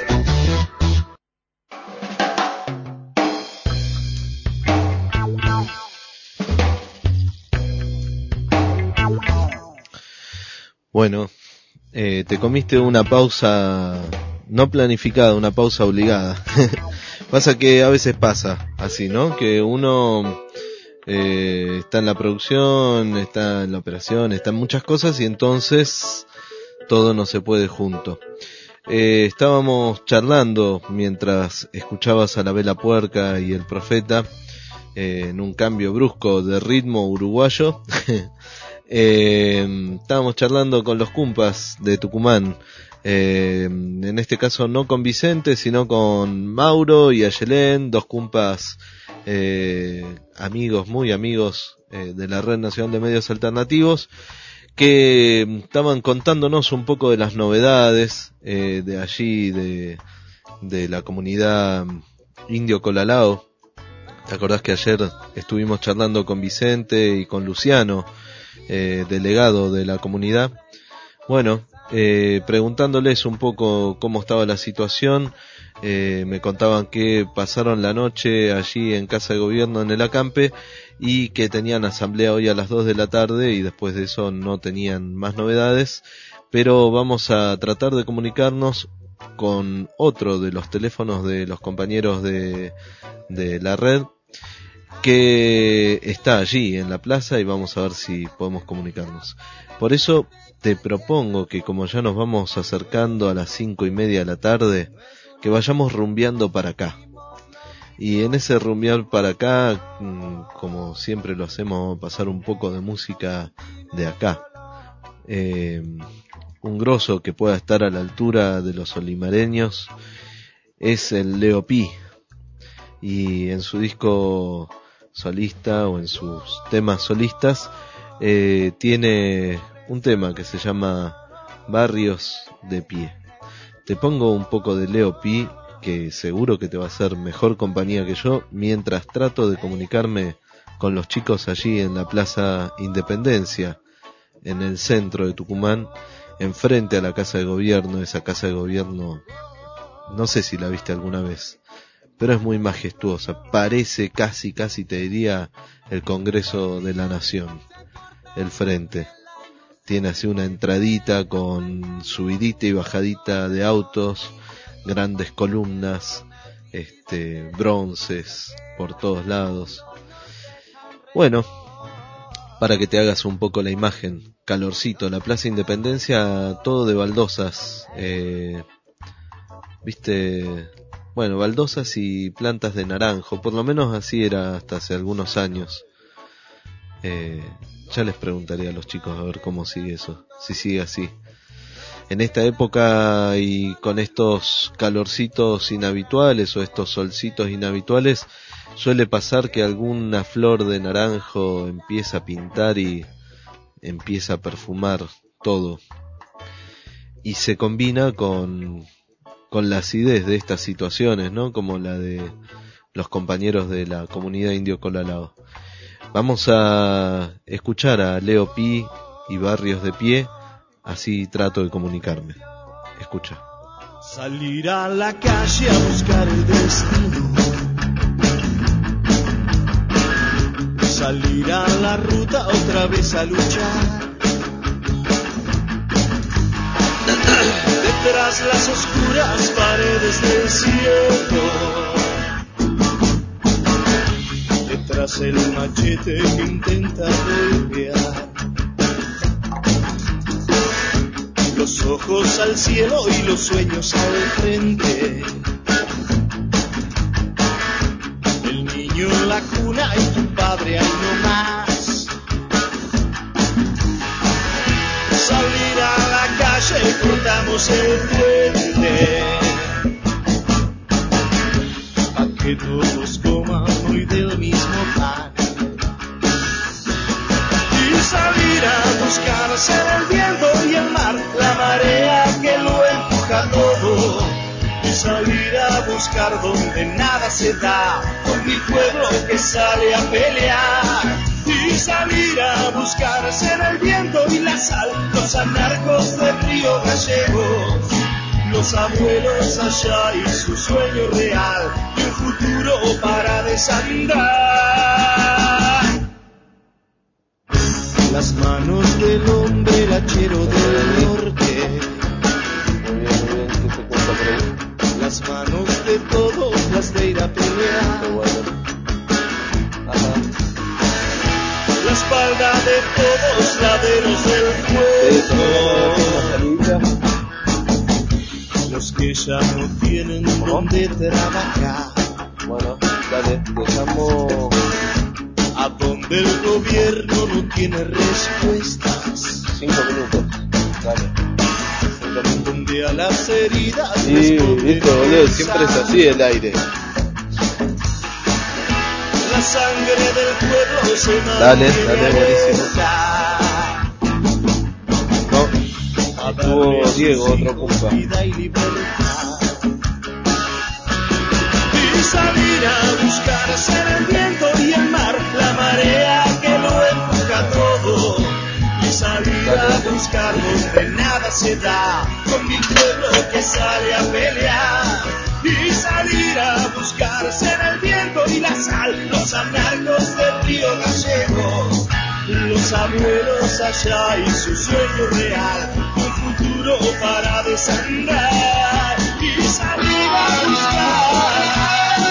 Bueno, eh, te comiste una pausa no planificada, una pausa obligada. Pasa que a veces pasa así, ¿no? Que uno eh, está en la producción, está en la operación, está en muchas cosas y entonces todo no se puede junto. Eh, estábamos charlando mientras escuchabas a la Vela Puerca y el Profeta eh, en un cambio brusco de ritmo uruguayo. eh, estábamos charlando con los cumpas de Tucumán Eh, en este caso no con Vicente, sino con Mauro y Ayelén, dos compas eh, amigos, muy amigos eh, de la Red Nacional de Medios Alternativos, que estaban contándonos un poco de las novedades eh, de allí, de, de la comunidad Indio Colalao. ¿Te acordás que ayer estuvimos charlando con Vicente y con Luciano, eh, delegado de la comunidad? Bueno, eh, preguntándoles un poco cómo estaba la situación, eh, me contaban que pasaron la noche allí en Casa de Gobierno en el acampe y que tenían asamblea hoy a las dos de la tarde y después de eso no tenían más novedades, pero vamos a tratar de comunicarnos con otro de los teléfonos de los compañeros de, de la red que está allí en la plaza y vamos a ver si podemos comunicarnos. Por eso te propongo que, como ya nos vamos acercando a las cinco y media de la tarde, que vayamos rumbeando para acá. Y en ese rumbear para acá, como siempre lo hacemos, pasar un poco de música de acá. Eh, un grosso que pueda estar a la altura de los olimareños es el Leo Pi. Y en su disco solista o en sus temas solistas eh, tiene un tema que se llama Barrios de Pie. Te pongo un poco de Leo Pi, que seguro que te va a hacer mejor compañía que yo, mientras trato de comunicarme con los chicos allí en la Plaza Independencia, en el centro de Tucumán, enfrente a la Casa de Gobierno. Esa Casa de Gobierno, no sé si la viste alguna vez, pero es muy majestuosa, parece casi, casi te diría el Congreso de la Nación, el frente. Tiene así una entradita con subidita y bajadita de autos, grandes columnas, este, bronces por todos lados. Bueno, para que te hagas un poco la imagen, calorcito, la Plaza Independencia, todo de baldosas, eh, viste, bueno, baldosas y plantas de naranjo, por lo menos así era hasta hace algunos años. Eh, ya les preguntaré a los chicos a ver cómo sigue eso, si sigue así. En esta época y con estos calorcitos inhabituales o estos solcitos inhabituales, suele pasar que alguna flor de naranjo empieza a pintar y empieza a perfumar todo. Y se combina con, con la acidez de estas situaciones, ¿no? Como la de los compañeros de la comunidad Indio Colalao. Vamos a escuchar a Leo Pi y Barrios de Pie, así trato de comunicarme. Escucha. Salir a la calle a buscar el destino, salir a la ruta otra vez a luchar, detrás las oscuras paredes del cielo, detrás el machete que intenta golpear, los ojos al cielo y los sueños al frente, el niño en la cuna y tu padre ahí no más. Salir a la calle, cortamos el puente, pa' que todos coman hoy del mismo pan. Y salir a buscar hacer el viento y el mar, la marea que lo empuja todo. Y salir a buscar donde nada se da, con mi pueblo que sale a pelear. Y salir a buscar hacer el viento y la sal, los anarcos de Río Gallegos, los abuelos allá y su sueño real, y un futuro para desandar. Las manos del hombre lachero del norte, las manos de todos las de ir a pelear, la espalda de todos laderos del pueblo, los que ya no tienen donde trabajar. Bueno, dale, dejamos a donde el gobierno no tiene respuestas. Cinco minutos, dale. Un día las heridas Sí, viste, boludo, siempre es así el aire. la sangre del pueblo se Dale, dale, buenísimo. No, estuvo Diego, otro compa. Y salir a buscar ser el viento y el mar, la marea que lo empuja todo. Y salir a buscar donde nada se da, con mi pueblo que sale a pelear. Y salir a buscar ser el viento y la sal, los anarcos del río Gallego, los abuelos allá y su sueño real, un futuro para desandar. Y salir a buscar.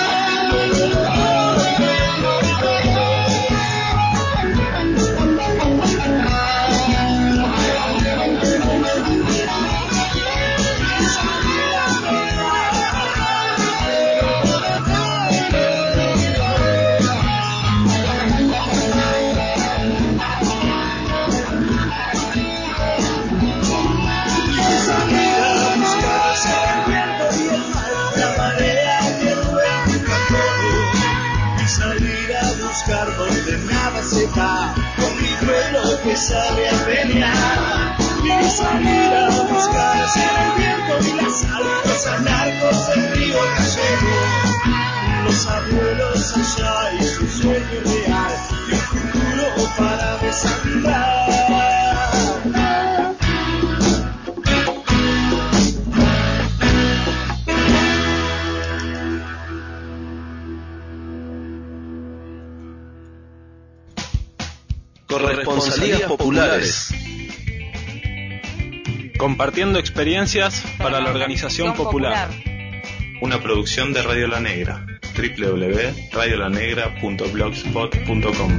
Donde nada se va, con mi pueblo que sale a pelear. Y salir a buscar ser el viento y la sal, los anarcos del río Gallego, los abuelos allá y su sueño real, y un futuro para desandar. Corresponsalías populares. Compartiendo experiencias para la organización popular. Una producción de Radio La Negra. doble u doble u doble u punto radio la negra punto blogspot punto com.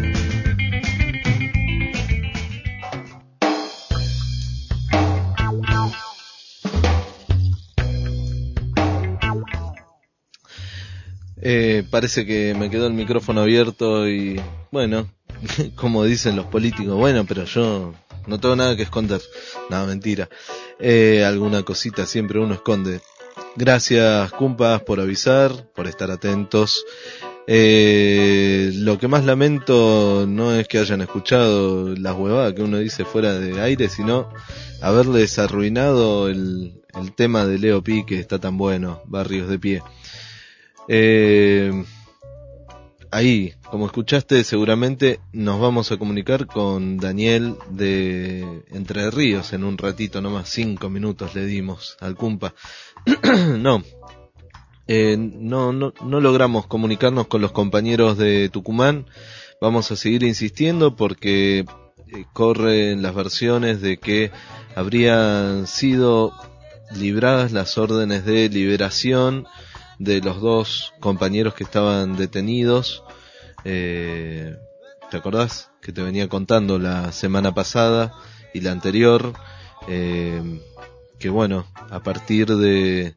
Eh, parece que me quedó el micrófono abierto y bueno, como dicen los políticos, bueno, pero yo no tengo nada que esconder. No, mentira. Eh, alguna cosita siempre uno esconde. Gracias, cumpas, por avisar, por estar atentos. Eh, lo que más lamento no es que hayan escuchado las huevadas que uno dice fuera de aire, sino haberles arruinado el, el tema de Leo Pi, que está tan bueno, Barrios de Pie. Eh, ahí, como escuchaste, seguramente nos vamos a comunicar con Daniel de Entre Ríos en un ratito nomás, cinco minutos le dimos al cumpa. no, eh, no, no, no logramos comunicarnos con los compañeros de Tucumán. Vamos a seguir insistiendo porque eh, corren las versiones de que habrían sido libradas las órdenes de liberación de los dos compañeros que estaban detenidos. Eh, ¿te acordás? Que te venía contando la semana pasada y la anterior, eh, que bueno, a partir de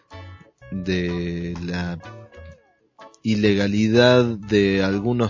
de la ilegalidad de algunos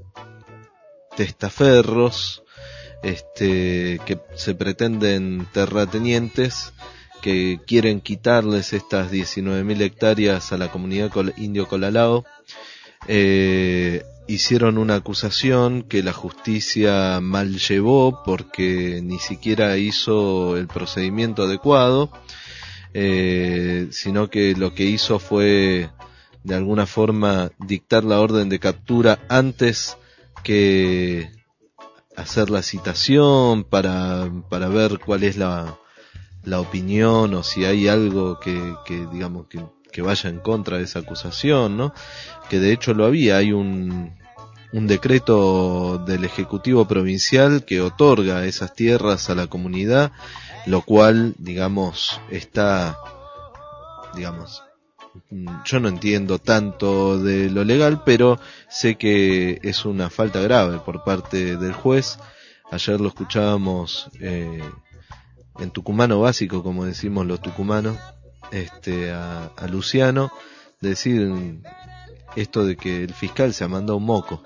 testaferros este que se pretenden terratenientes, que quieren quitarles estas diecinueve mil hectáreas a la comunidad indio Colalao, eh, hicieron una acusación que la justicia mal llevó porque ni siquiera hizo el procedimiento adecuado, eh, sino que lo que hizo fue de alguna forma dictar la orden de captura antes que hacer la citación para, para ver cuál es la la opinión o si hay algo que, que digamos que, que vaya en contra de esa acusación, ¿no? Que de hecho lo había, hay un, un decreto del Ejecutivo Provincial que otorga esas tierras a la comunidad, lo cual, digamos, está, digamos, yo no entiendo tanto de lo legal, pero sé que es una falta grave por parte del juez. Ayer lo escuchábamos, eh, en tucumano básico, como decimos los tucumanos, este, a, a Luciano, decir esto de que el fiscal se ha mandado un moco.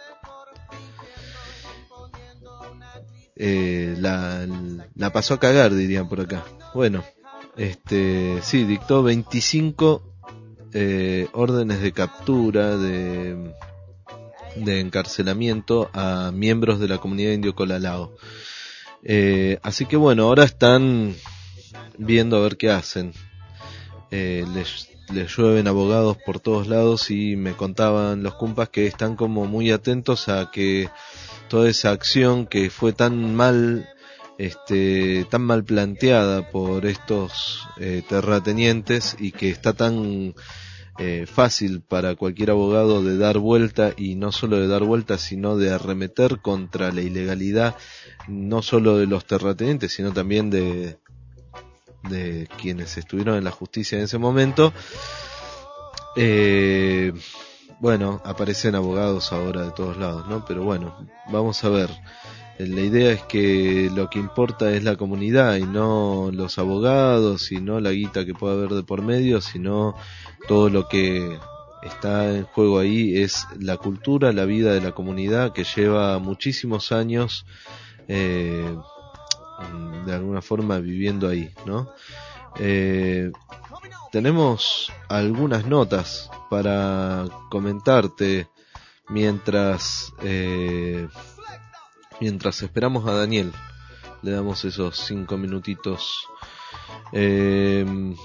Eh, la, la pasó a cagar, dirían por acá. Bueno, este, sí, dictó veinticinco eh, órdenes de captura, de, de encarcelamiento a miembros de la comunidad indio Colalao. Eh, así que bueno, ahora están viendo a ver qué hacen. Eh, les, les llueven abogados por todos lados y me contaban los cumpas que están como muy atentos a que toda esa acción que fue tan mal, este, tan mal planteada por estos eh, terratenientes y que está tan eh, fácil para cualquier abogado de dar vuelta, y no solo de dar vuelta sino de arremeter contra la ilegalidad, no solo de los terratenientes sino también de de quienes estuvieron en la justicia en ese momento. Eh, bueno, aparecen abogados ahora de todos lados, ¿no? Pero bueno, vamos a ver. La idea es que lo que importa es la comunidad y no los abogados y no la guita que pueda haber de por medio, sino todo lo que está en juego ahí es la cultura, la vida de la comunidad que lleva muchísimos años eh, de alguna forma viviendo ahí, ¿no? Eh, tenemos algunas notas para comentarte mientras eh, mientras esperamos a Daniel. Le damos esos cinco minutitos. Eh,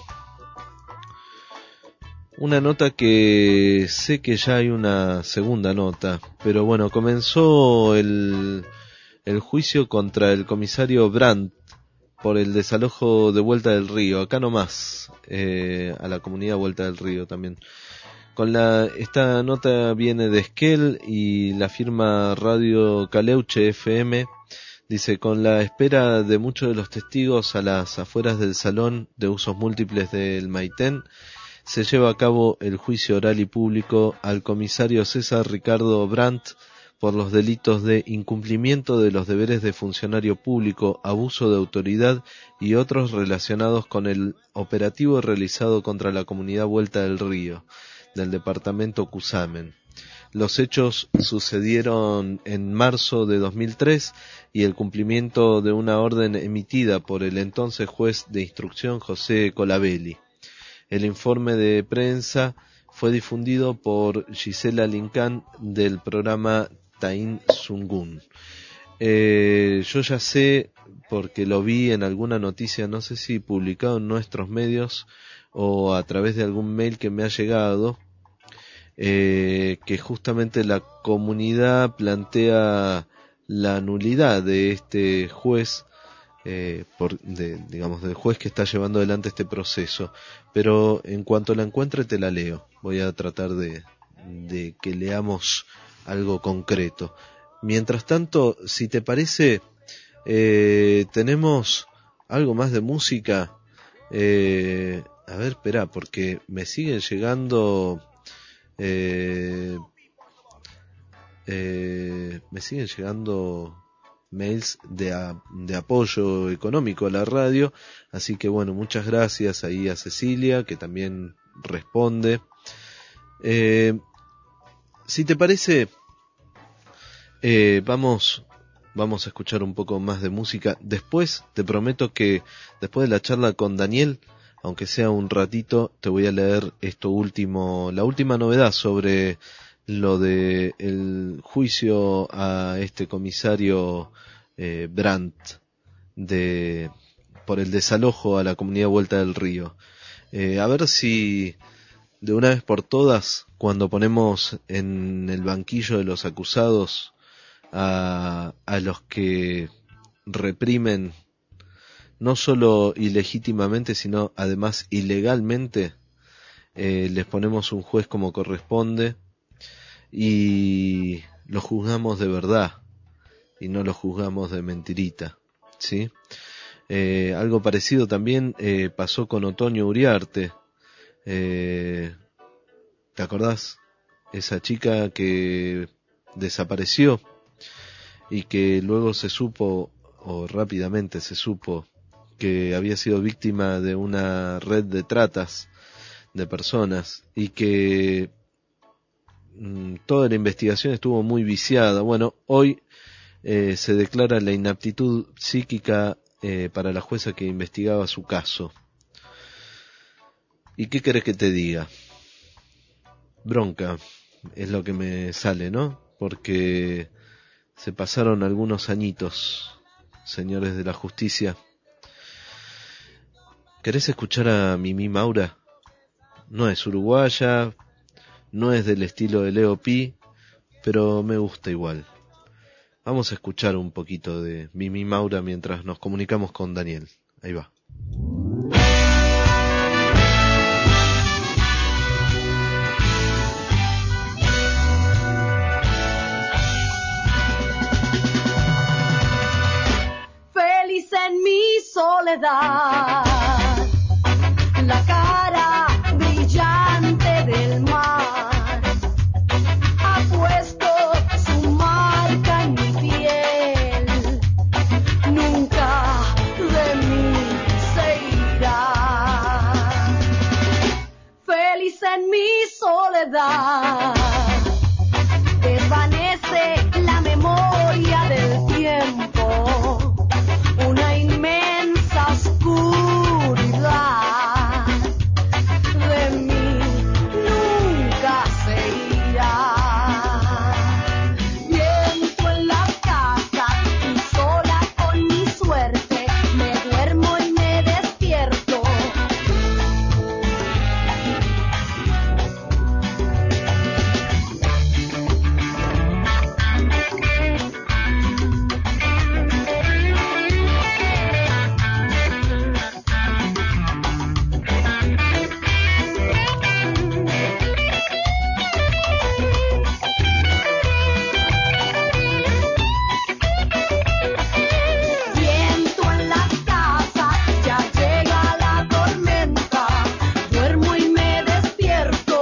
una nota que sé que ya hay una segunda nota, pero bueno, comenzó el el juicio contra el comisario Brandt por el desalojo de Vuelta del Río, acá nomás, eh, a la comunidad Vuelta del Río también. Con la, esta nota viene de Esquel y la firma Radio Caleuche F M. Dice: con la espera de muchos de los testigos a las afueras del Salón de Usos Múltiples del Maitén, se lleva a cabo el juicio oral y público al comisario César Ricardo Brandt por los delitos de incumplimiento de los deberes de funcionario público, abuso de autoridad y otros relacionados con el operativo realizado contra la comunidad Vuelta del Río, del departamento Cusamen. Los hechos sucedieron en marzo de dos mil tres y el cumplimiento de una orden emitida por el entonces juez de instrucción José Colabelli. El informe de prensa fue difundido por Gisela Lincán del programa Tain Sungun. Eh, yo ya sé, porque lo vi en alguna noticia, no sé si publicado en nuestros medios o a través de algún mail que me ha llegado, eh, que justamente la comunidad plantea la nulidad de este juez, eh, por, de, digamos, del juez que está llevando adelante este proceso. Pero en cuanto la encuentre te la leo. Voy a tratar de, de que leamos algo concreto. Mientras tanto, si te parece, eh, tenemos algo más de música. Eh, a ver, espera, porque me siguen llegando, eh, eh, me siguen llegando mails de, a, de apoyo económico a la radio, así que bueno, muchas gracias ahí a Cecilia, que también responde. Eh, si te parece, eh, vamos, vamos a escuchar un poco más de música. Después, te prometo que después de la charla con Daniel, aunque sea un ratito, te voy a leer esto último, la última novedad sobre lo de el juicio a este comisario eh, Brandt de por el desalojo a la comunidad Vuelta del Río. Eh, a ver si de una vez por todas, cuando ponemos en el banquillo de los acusados a, a los que reprimen no solo ilegítimamente, sino además ilegalmente, eh, les ponemos un juez como corresponde y lo juzgamos de verdad y no lo juzgamos de mentirita, ¿sí? Eh, algo parecido también eh, pasó con Otoño Uriarte. Eh, ¿te acordás? Esa chica que desapareció y que luego se supo, o rápidamente se supo, que había sido víctima de una red de tratas de personas y que mmm, toda la investigación estuvo muy viciada. Bueno, hoy eh, se declara la inaptitud psíquica eh, para la jueza que investigaba su caso. ¿Y qué querés que te diga? Bronca es lo que me sale, ¿no? Porque se pasaron algunos añitos, señores de la justicia. ¿Querés escuchar a Mimi Maura? No es uruguaya, no es del estilo de Leo Pi, pero me gusta igual. Vamos a escuchar un poquito de Mimi Maura mientras nos comunicamos con Daniel. Ahí va. Feliz en mi soledad, la cara brillante del mar ha puesto su marca en mi piel, nunca de mí se irá. Feliz en mi soledad, desvanece la memoria del tiempo, una inmensa oscuridad de mí nunca se irá. Viento en las casas y sola con mi suerte, me duermo y me despierto. Viento en las casas, ya llega la tormenta, duermo y me despierto.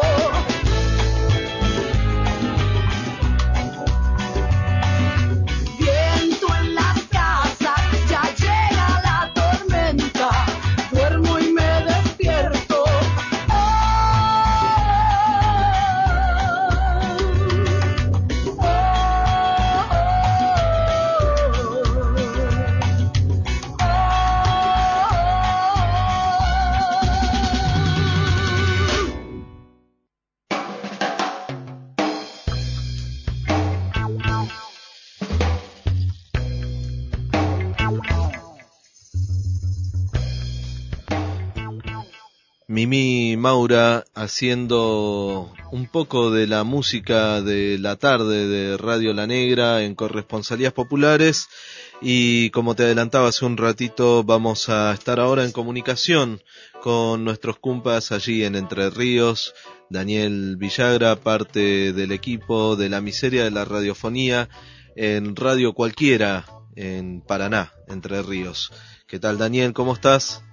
Viento en las casas, ya llega la tormenta, duermo y me despierto. Mimi Maura haciendo un poco de la música de la tarde de Radio La Negra en Corresponsalías Populares, y como te adelantaba hace un ratito, vamos a estar ahora en comunicación con nuestros compas allí en Entre Ríos. Daniel Villagra, parte del equipo de La Miseria de la Radiofonía en Radio Cualquiera en Paraná, Entre Ríos. ¿Qué tal, Daniel? ¿Cómo estás?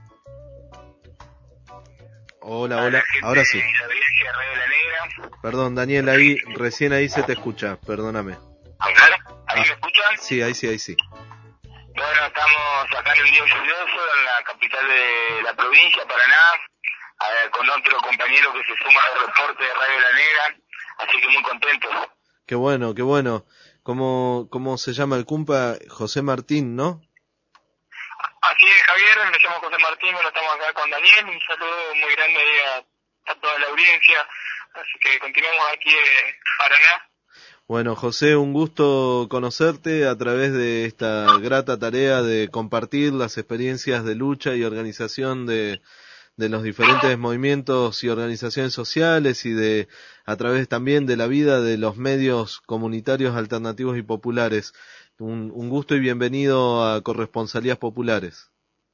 Hola, hola, ahora sí. Perdón, Daniel, ahí, recién ahí se te escucha, perdóname. ¿Ahí me escuchan? Sí, ahí sí, ahí sí. Bueno, estamos acá en un día lluvioso en la capital de la provincia, Paraná, eh, con otro compañero que se suma al reporte de Radio La Negra, así que muy contentos. Qué bueno, qué bueno. ¿Cómo, cómo se llama el cumpa? José Martín, ¿no? Así es, Javier, me llamo José Martín, bueno, estamos acá con Daniel, un saludo muy grande a, a toda la audiencia, así que continuamos aquí en Paraná. Bueno, José, un gusto conocerte a través de esta grata tarea de compartir las experiencias de lucha y organización de, de los diferentes movimientos y organizaciones sociales, y de a través también de la vida de los medios comunitarios alternativos y populares. Un, un gusto y bienvenido a Corresponsalías Populares.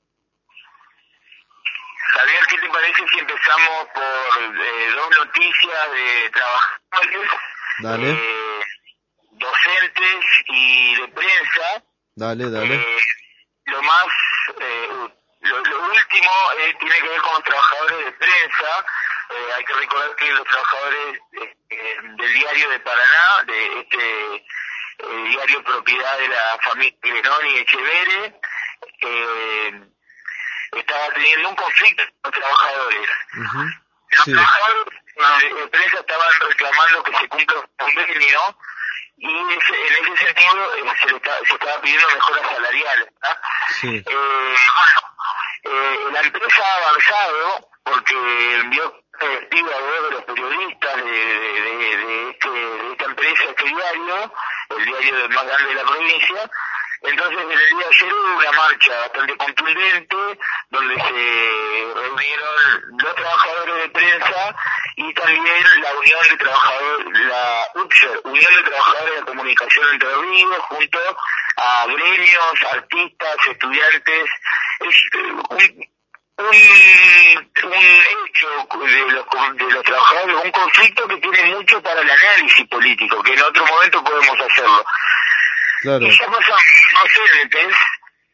Javier, ¿qué te parece si empezamos por eh, dos noticias de trabajadores, Dale. eh, docentes y de prensa? Dale, dale. Eh, lo más, eh, lo, lo último eh, tiene que ver con los trabajadores de prensa. Eh, hay que recordar que los trabajadores eh, eh, del diario de Paraná, de este eh, diario propiedad de la familia Grenoni y Echeverre, eh, estaba teniendo un conflicto con los trabajadores. Uh-huh. Los sí. trabajadores de prensa estaban reclamando que se cumpla un convenio, y ese, en ese sentido eh, se, le está, se estaba pidiendo mejoras salariales. Sí. Eh, bueno, eh, la empresa ha avanzado porque envió perspectiva a dos de los periodistas de, de, de, de, este, de esta empresa, este diario, el diario más grande de la provincia. Entonces, en el día de ayer hubo una marcha bastante contundente, donde se reunieron los trabajadores de prensa y también la Unión de Trabajadores, la U T S E R, Unión de Trabajadores de Comunicación Entre Ríos, junto a gremios, artistas, estudiantes. Es un, un, un hecho de los, de los trabajadores, un conflicto que tiene mucho para el análisis político, que en otro momento podemos hacerlo. Claro. Esa cosa docente es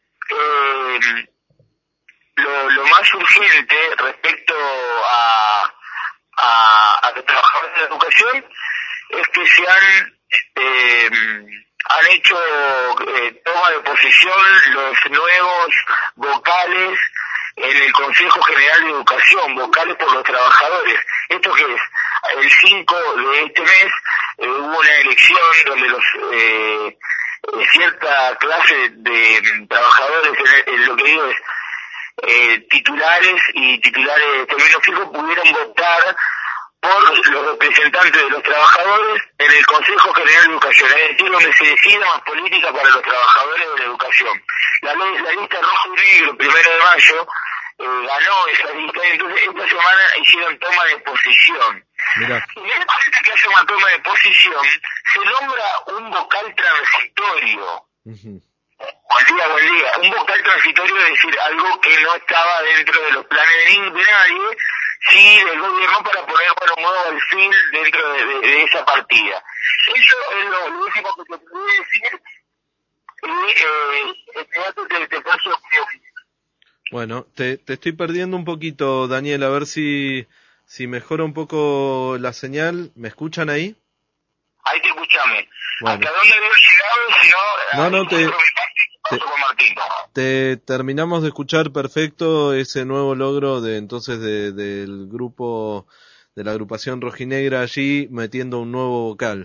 eh, lo, lo más urgente respecto a, a, a los trabajadores de la educación es que se han eh, han hecho eh, toma de posición los nuevos vocales en el Consejo General de Educación, vocales por los trabajadores. ¿Esto qué es? El cinco de este mes eh, hubo una elección donde los eh, cierta clase de trabajadores, en, en lo que digo es eh, titulares y titulares de términos fijos, pudieron votar por los representantes de los trabajadores en el Consejo General de Educación, es decir, donde se decida más política para los trabajadores de la educación. La, ley, la lista rojo y negro, primero de mayo, eh, ganó esa lista, y entonces esta semana hicieron toma de posición. Mirá. Y en el momento que hace una toma de posición, se nombra un vocal transitorio. Uh-huh. Buen día, buen día. Un vocal transitorio es decir, algo que no estaba dentro de los planes de, ni- de nadie, sí del gobierno, para poner bueno, un nuevo alfil dentro de, de, de esa partida. Eso es lo, lo único que te puedo decir. Y eh, el teatro te, te paso como... Bueno, te, te estoy perdiendo un poquito, Daniel, a ver si, si mejora un poco la señal. ¿Me escuchan ahí? Ahí te escuchame. Bueno. ¿Hasta dónde debo llegar? Si no, No, no, te, te, con Martín. te terminamos de escuchar perfecto ese nuevo logro de entonces de, del grupo, de la agrupación rojinegra allí, metiendo un nuevo vocal.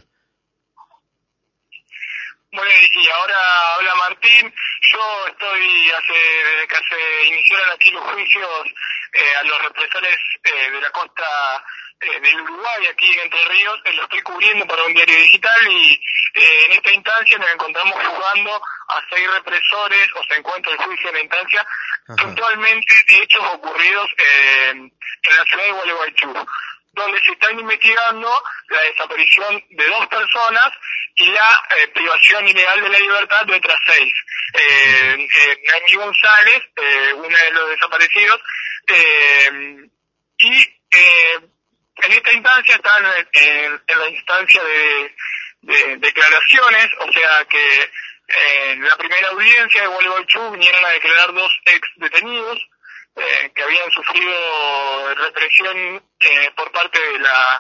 Bueno, y ahora habla Martín. Yo estoy, hace, desde que se iniciaron aquí los juicios eh, a los represores eh, de la costa eh, del Uruguay, aquí en Entre Ríos, eh, lo estoy cubriendo para un diario digital y eh, en esta instancia nos encontramos juzgando a seis represores, o se encuentra el juicio en la instancia, puntualmente de hechos ocurridos eh, en la ciudad de Gualeguaychú, donde se están investigando la desaparición de dos personas y la eh, privación ilegal de la libertad de otras seis. Eh, eh, Nancy González, eh, una de los desaparecidos, eh, y eh, en esta instancia están en, en, en la instancia de, de declaraciones, o sea que eh, en la primera audiencia de Gualeguaychú vinieron a declarar dos ex detenidos, Eh, que habían sufrido represión eh, por parte de la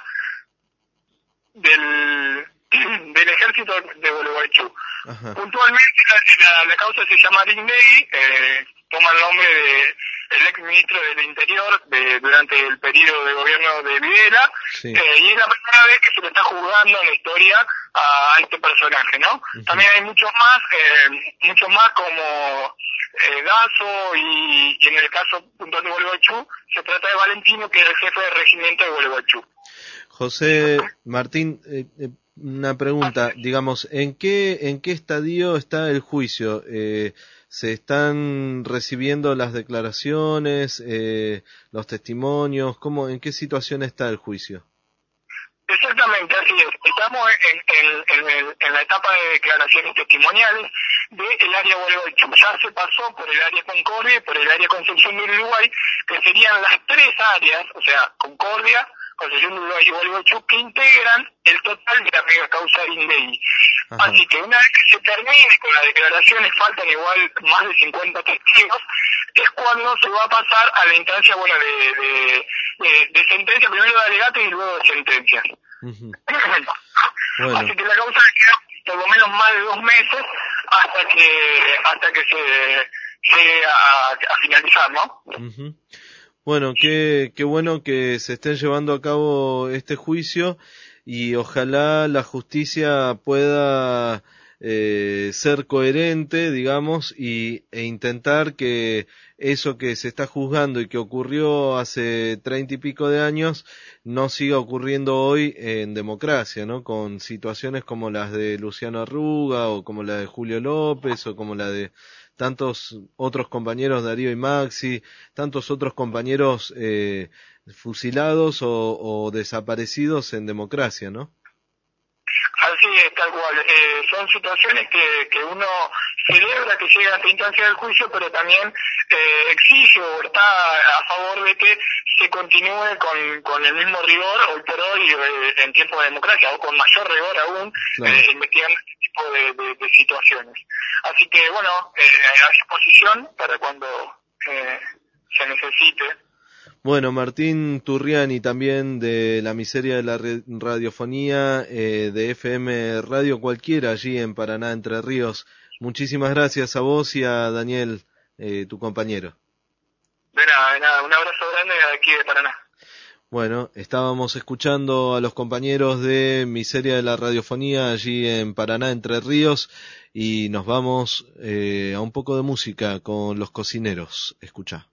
del del ejército de Gualeguaychú. Puntualmente la, la, la causa se llama Lignegui, eh, toma el nombre de el ex ministro del Interior de, durante el periodo de gobierno de Videla, Sí. eh, y es la primera vez que se le está juzgando en la historia a, a este personaje, ¿no? Uh-huh. También hay muchos más, eh, muchos más como eh, Dazo y, y en el caso puntual de Gualeguaychú se trata de Valentino, que es el jefe de regimiento de Gualeguaychú. José Martín, eh, eh, una pregunta, digamos, ¿en qué en qué estadio está el juicio? Eh, ¿Se están recibiendo las declaraciones, eh, los testimonios? ¿Cómo, en qué situación está el juicio? Exactamente, así es. Estamos en, en, en, el, en la etapa de declaraciones testimoniales del área Gualeguaychú. Ya se pasó por el área Concordia y por el área Concepción del Uruguay, que serían las tres áreas, o sea, Concordia, Concepción del Uruguay y Gualeguaychú, que integran el total de la mega causa de Indegui. Así que una vez que se termine con las declaraciones, faltan igual más de cincuenta testigos, es cuando se va a pasar a la instancia, bueno, de, de, de, de sentencia, primero de alegatos y luego de sentencias. Uh-huh. Bueno. Así que la causa queda por lo menos más de dos meses hasta que hasta que se llegue a, a finalizar, ¿no? Uh-huh. Bueno, qué, qué bueno que se estén llevando a cabo este juicio y ojalá la justicia pueda eh, ser coherente, digamos, y, e intentar que eso que se está juzgando y que ocurrió hace treinta y pico de años no siga ocurriendo hoy en democracia, ¿no? Con situaciones como las de Luciano Arruga o como la de Julio López o como la de tantos otros compañeros, Darío y Maxi, tantos otros compañeros eh, fusilados o, o desaparecidos en democracia, ¿no? Así es, tal cual. Eh, son situaciones que, que uno celebra que llega a esta instancia del juicio, pero también eh, exige o está a favor de que se continúe con, con el mismo rigor hoy por hoy eh, en tiempos de democracia, o con mayor rigor aún, claro. eh, investigando este tipo de, de, de situaciones. Así que, bueno, eh, a disposición para cuando eh, se necesite. Bueno, Martín Turriani, también de La Miseria de la Radiofonía, eh, de F M Radio Cualquiera, allí en Paraná, Entre Ríos. Muchísimas gracias a vos y a Daniel, eh, tu compañero. De nada, de nada. Un abrazo grande aquí de Paraná. Bueno, estábamos escuchando a los compañeros de Miseria de la Radiofonía, allí en Paraná, Entre Ríos, y nos vamos eh, a un poco de música con Los Cocineros. Escuchá.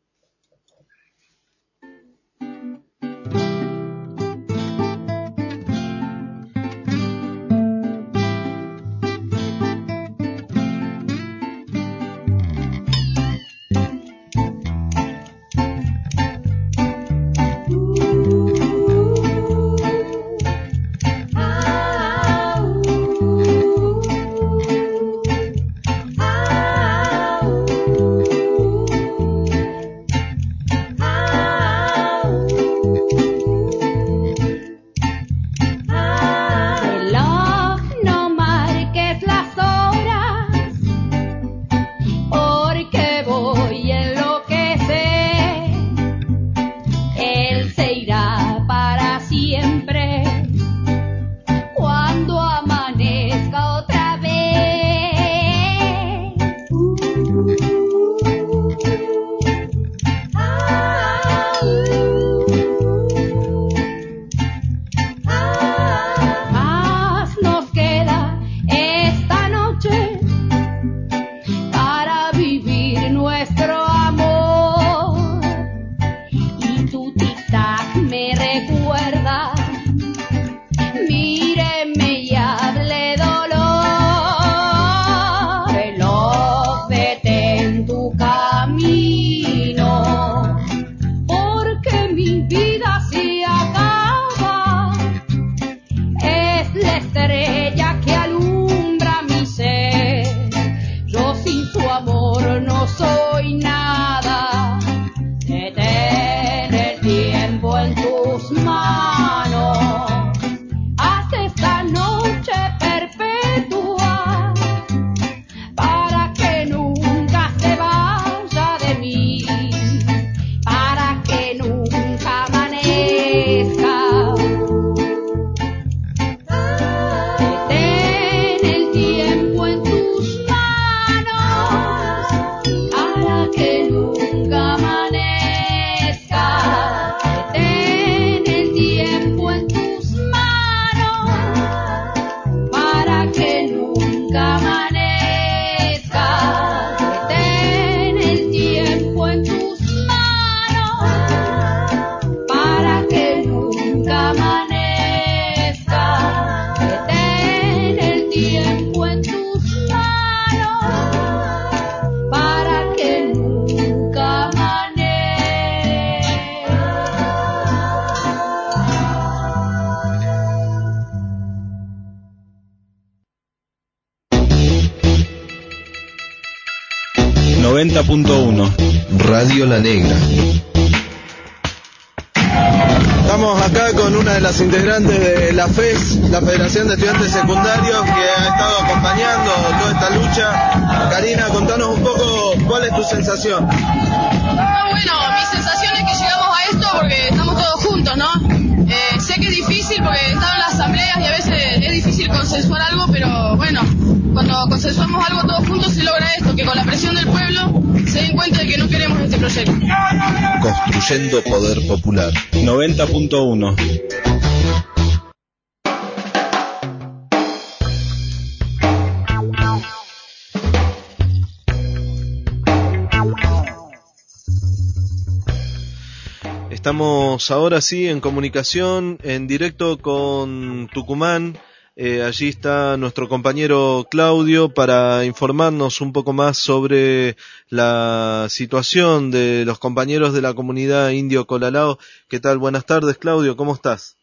noventa punto uno Radio La Negra. Estamos acá con una de las integrantes de la F E S, la Federación de Estudiantes Secundarios, que ha estado acompañando toda esta lucha. Karina, contanos un poco cuál es tu sensación. Ah, bueno, mi sensación es que llegamos a esto porque estamos todos juntos, ¿no? Eh, sé que es difícil porque están en las asambleas y a veces es difícil consensuar algo, pero bueno, cuando consensuamos algo todos juntos se logra esto, que con la presión del pueblo se den cuenta de que no queremos este proyecto. Construyendo poder popular. noventa punto uno Estamos ahora sí en comunicación, en directo con Tucumán. Eh, allí está nuestro compañero Claudio para informarnos un poco más sobre la situación de los compañeros de la comunidad indio Colalao. ¿Qué tal? Buenas tardes, Claudio, ¿cómo estás?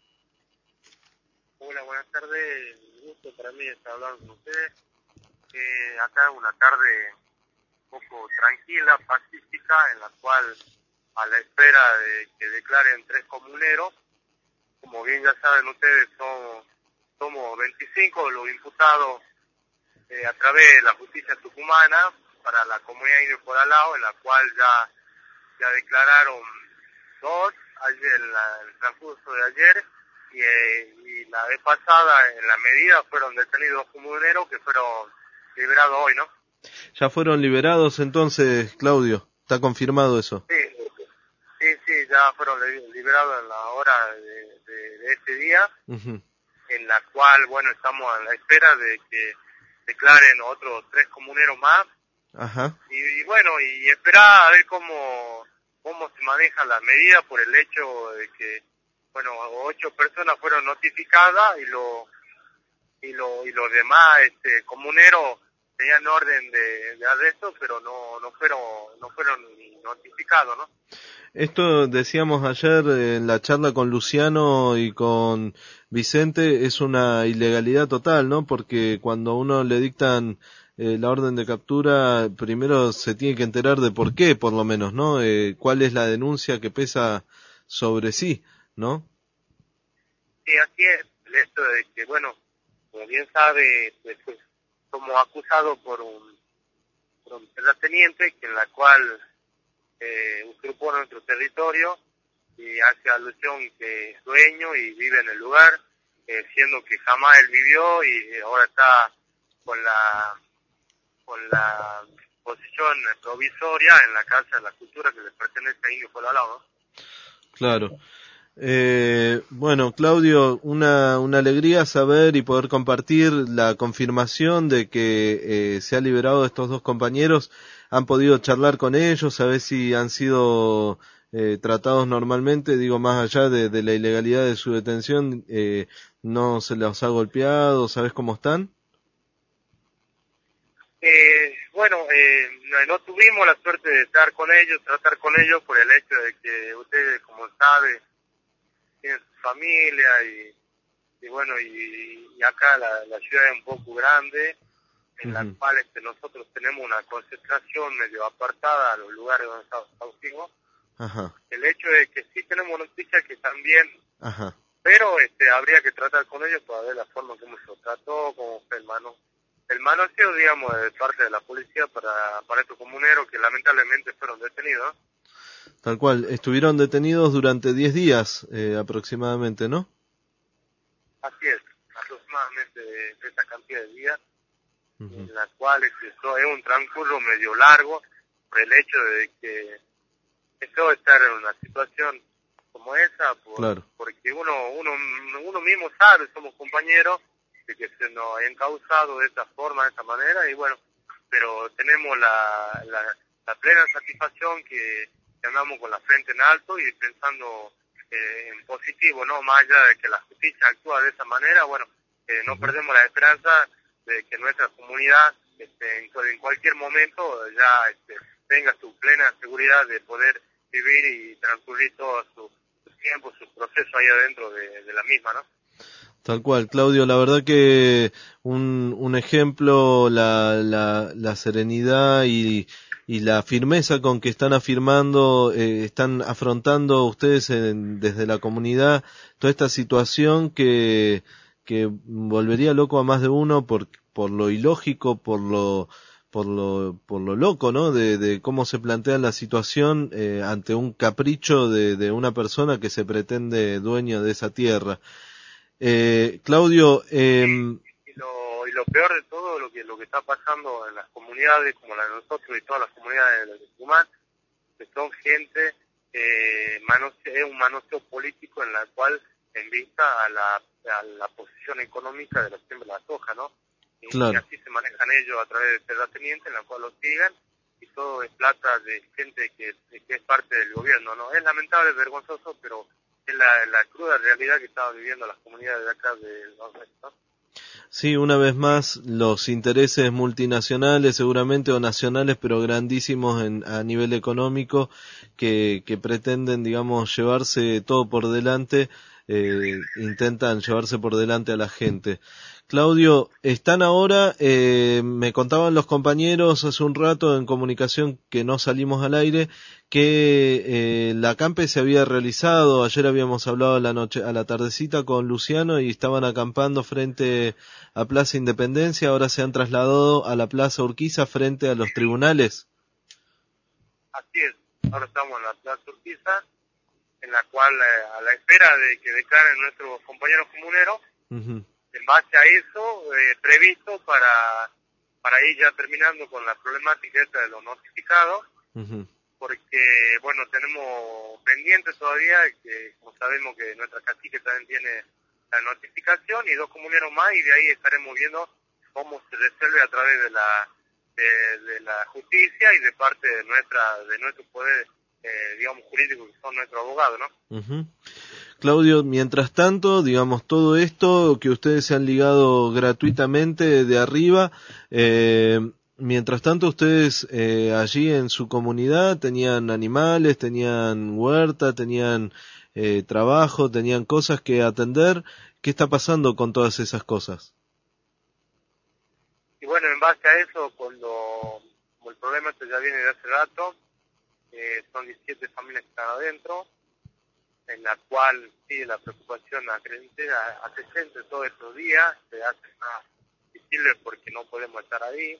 Hola, buenas tardes. Un gusto para mí estar hablando con ustedes. Eh, acá una tarde un poco tranquila, pacífica, en la cual, a la espera de que declaren tres comuneros, como bien ya saben ustedes, son, somos veinticinco los imputados eh, a través de la justicia tucumana para la comunidad indio Colalao, en la cual ya, ya declararon dos ayer, en, la, en el transcurso de ayer, y, eh, y la vez pasada, en la medida, fueron detenidos comuneros que fueron liberados hoy, ¿no? ¿Ya fueron liberados entonces, Claudio? ¿Está confirmado eso? Sí, sí, sí, ya fueron liberados en la hora de, de, de este día, uh-huh. En la cual, bueno, estamos a la espera de que declaren otros tres comuneros más. Ajá. Y, y bueno, y esperar a ver cómo, cómo se maneja la medida por el hecho de que, bueno, ocho personas fueron notificadas y lo y lo y los demás este comuneros tenían orden de, de arresto, pero no no fueron no fueron notificados, ¿no? Esto decíamos ayer en la charla con Luciano y con Vicente, es una ilegalidad total, ¿no? Porque cuando a uno le dictan eh, la orden de captura, primero se tiene que enterar de por qué, por lo menos, ¿no? Eh, cuál es la denuncia que pesa sobre sí, ¿no? Sí, así es. El hecho de que, bueno, como bien sabe, pues, pues somos acusados por un, por un terrateniente que en la cual eh, usurpó nuestro territorio y hace alusión que es dueño y vive en el lugar, eh, siendo que jamás él vivió y ahora está con la con la posición provisoria en la Casa de la Cultura que le pertenece a Indio Colalao, ¿no? Claro. Eh, bueno, Claudio, una, una alegría saber y poder compartir la confirmación de que eh, se ha liberado a estos dos compañeros. ¿Han podido charlar con ellos? ¿Sabés si han sido eh, tratados normalmente? Digo, más allá de, de la ilegalidad de su detención, eh, ¿no se los ha golpeado? ¿Sabés cómo están? Eh, bueno, eh, no, no tuvimos la suerte de estar con ellos, tratar con ellos por el hecho de que ustedes, como saben, tienen su familia y, y bueno, y, y acá la, la ciudad es un poco grande, en uh-huh. la cual este, nosotros tenemos una concentración medio apartada a los lugares donde estamos cautivos. Ajá. El hecho de que sí tenemos noticias que también, Ajá. pero este habría que tratar con ellos para ver la forma como se los trató, como fue el mano, el manoseo, digamos, de parte de la policía para, para estos comuneros que lamentablemente fueron detenidos. Tal cual, estuvieron detenidos durante diez días eh, aproximadamente, ¿no? Así es, aproximadamente de, de esa cantidad de días, uh-huh. en la cual esto es un transcurso medio largo por el hecho de que esto estar en una situación como esa, por, claro. porque uno, uno, uno mismo sabe, somos compañeros, de que se nos ha encauzado de esta forma, de esta manera, y bueno, pero tenemos la, la, la plena satisfacción que andamos con la frente en alto y pensando eh, en positivo, ¿no? Más allá de que la justicia actúa de esa manera, bueno, eh, no uh-huh. perdemos la esperanza de que nuestra comunidad este, en, en cualquier momento ya este, tenga su plena seguridad de poder vivir y transcurrir todo su, su tiempo, su proceso ahí adentro de, de la misma, ¿no? Tal cual, Claudio, la verdad que un, un ejemplo, la, la, la serenidad y, y la firmeza con que están afirmando, eh, están afrontando ustedes en, desde la comunidad toda esta situación que, que volvería loco a más de uno por, por lo ilógico, por lo, por lo, por lo loco, ¿no? De, de cómo se plantea la situación eh, ante un capricho de, de una persona que se pretende dueña de esa tierra. Eh, Claudio, eh... y, lo, y lo peor de todo, lo que lo que está pasando en las comunidades como la de nosotros y todas las comunidades de Tucumán, que son gente, eh, manoseo, es un manoseo político en la cual, en vista a la, a la posición económica de la siembra de la soja, ¿no? Y, claro. y así se manejan ellos a través de terratenientes, en la cual los sigan, y todo es plata de gente que, que es parte del gobierno, ¿no? Es lamentable, es vergonzoso, pero es la, la cruda realidad que estaban viviendo las comunidades de acá del Nordeste, ¿no? Sí, una vez más, los intereses multinacionales seguramente o nacionales, pero grandísimos en, a nivel económico, que, que pretenden, digamos, llevarse todo por delante, eh, intentan llevarse por delante a la gente. Claudio, están ahora, eh, me contaban los compañeros hace un rato en comunicación que no salimos al aire, que eh, la acampe se había realizado, ayer habíamos hablado a la noche, a la tardecita con Luciano y estaban acampando frente a Plaza Independencia, ahora se han trasladado a la Plaza Urquiza frente a los tribunales. Así es, ahora estamos en la Plaza Urquiza, en la cual eh, a la espera de que declaren nuestros compañeros comuneros, Uh-huh. en base a eso, eh, previsto para, para ir ya terminando con la problemática esta de los notificados, Uh-huh. porque, bueno, tenemos pendiente todavía, que como sabemos que nuestra cacique también tiene la notificación, y dos comuneros más, y de ahí estaremos viendo cómo se resuelve a través de la de, de la justicia y de parte de nuestra de nuestro poder, eh, digamos, jurídico, que son nuestros abogados, ¿no? Uh-huh. Claudio, mientras tanto, digamos, todo esto que ustedes se han ligado gratuitamente de arriba, eh, mientras tanto ustedes eh, allí en su comunidad tenían animales, tenían huerta, tenían eh, trabajo, tenían cosas que atender. ¿Qué está pasando con todas esas cosas? Y bueno, en base a eso, cuando como el problema este ya viene de hace rato, eh, son diecisiete familias que están adentro, en la cual sí la preocupación acreciente, acreciente todos estos días, se hace más visible porque no podemos estar ahí.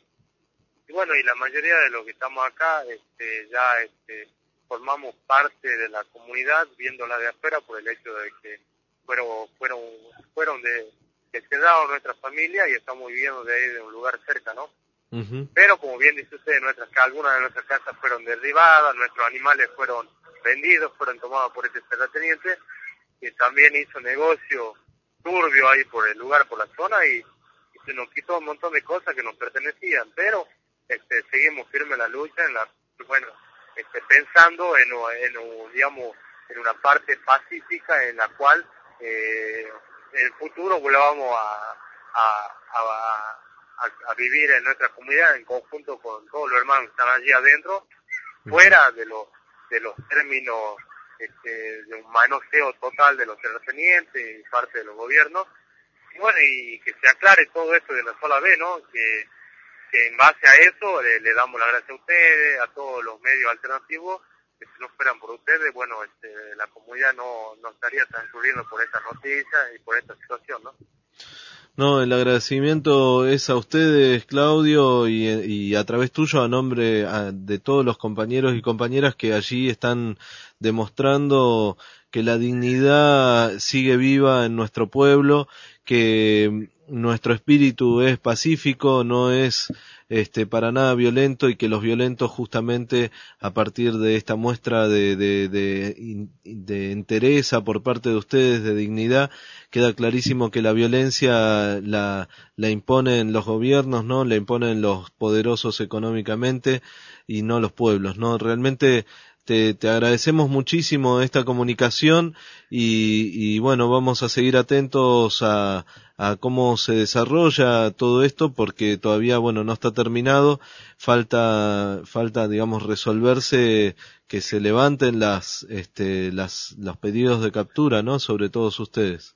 Y bueno, y la mayoría de los que estamos acá este, ya este, formamos parte de la comunidad, viéndola de afuera por el hecho de que fueron fueron fueron de que quedaron nuestra familia y estamos viviendo de ahí de un lugar cerca, ¿no? Uh-huh. Pero como bien dice usted, nuestras, algunas de nuestras casas fueron derribadas, nuestros animales fueron vendidos, fueron tomados por este terrateniente, que también hizo negocio turbio ahí por el lugar, por la zona, y, y se nos quitó un montón de cosas que nos pertenecían, pero este, seguimos firmes en la lucha, en la, bueno, este, pensando en, en, en, digamos, en una parte pacífica en la cual eh, en el futuro volvamos a, a, a, a, a vivir en nuestra comunidad en conjunto con todos los hermanos que están allí adentro, fuera de los de los términos este, de un manoseo total de los terratenientes y parte de los gobiernos. Y bueno, y que se aclare todo esto de una sola vez, ¿no? Que, que en base a eso le, le damos la gracia a ustedes, a todos los medios alternativos, que si no fueran por ustedes, bueno, este, la comunidad no, no estaría transcurriendo por esta noticia y por esta situación, ¿no? No, el agradecimiento es a ustedes, Claudio, y, y a través tuyo a nombre a, de todos los compañeros y compañeras que allí están demostrando que la dignidad sigue viva en nuestro pueblo, que nuestro espíritu es pacífico, no es este para nada violento, y que los violentos justamente a partir de esta muestra de, de, de, de entereza por parte de ustedes, de dignidad, queda clarísimo que la violencia la, la imponen los gobiernos, ¿no? La imponen los poderosos económicamente y no los pueblos, ¿no? Realmente Te, te agradecemos muchísimo esta comunicación y, y bueno, vamos a seguir atentos a, a cómo se desarrolla todo esto, porque todavía, bueno, no está terminado, falta, falta, digamos, resolverse, que se levanten las, este, las, los pedidos de captura, ¿no? Sobre todos ustedes.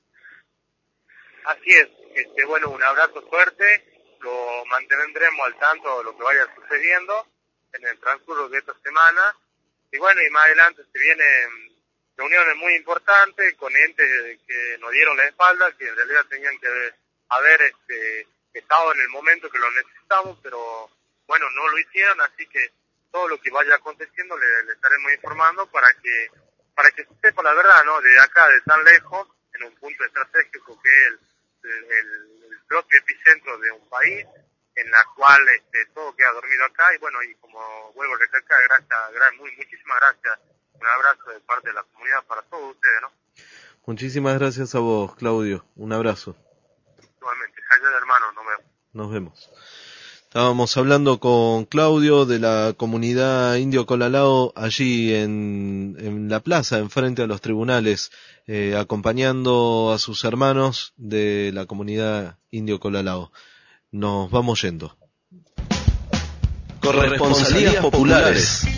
Así es, este, bueno, un abrazo fuerte, lo mantendremos al tanto de lo que vaya sucediendo en el transcurso de esta semana. Y bueno, y más adelante se vienen reuniones muy importantes con entes que nos dieron la espalda, que en realidad tenían que haber este, estado en el momento que lo necesitamos, pero bueno, no lo hicieron, así que todo lo que vaya aconteciendo le, le estaremos informando para que para que se sepa la verdad, ¿no? De acá, de tan lejos, en un punto estratégico que es el, el, el propio epicentro de un país, en la cual este, todo queda dormido acá, y bueno, y como vuelvo a recalcar, gracias, gracias muy, muchísimas gracias, un abrazo de parte de la comunidad para todos ustedes, ¿no? Muchísimas gracias a vos, Claudio, un abrazo. Igualmente, Javier, hermano, nos vemos. Nos vemos. Estábamos hablando con Claudio de la comunidad Indio Colalao allí en, en la plaza, enfrente a los tribunales, eh, acompañando a sus hermanos de la comunidad Indio Colalao. Nos vamos yendo. Corresponsalías populares.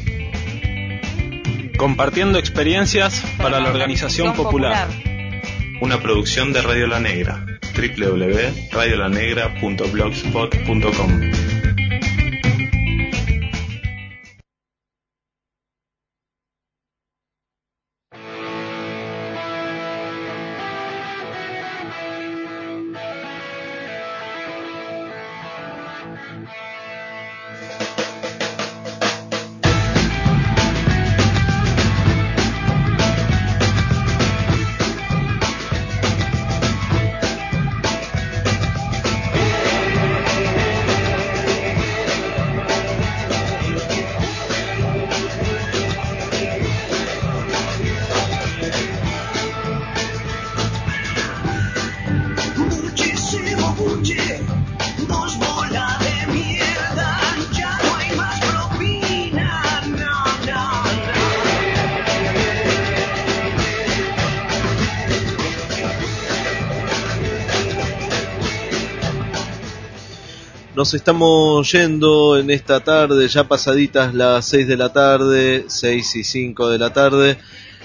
Compartiendo experiencias para la organización popular. Una producción de Radio La Negra. doble u doble u doble u punto radio la negra punto blogspot punto com. Nos estamos yendo en esta tarde, ya pasaditas las seis de la tarde, seis y cinco de la tarde.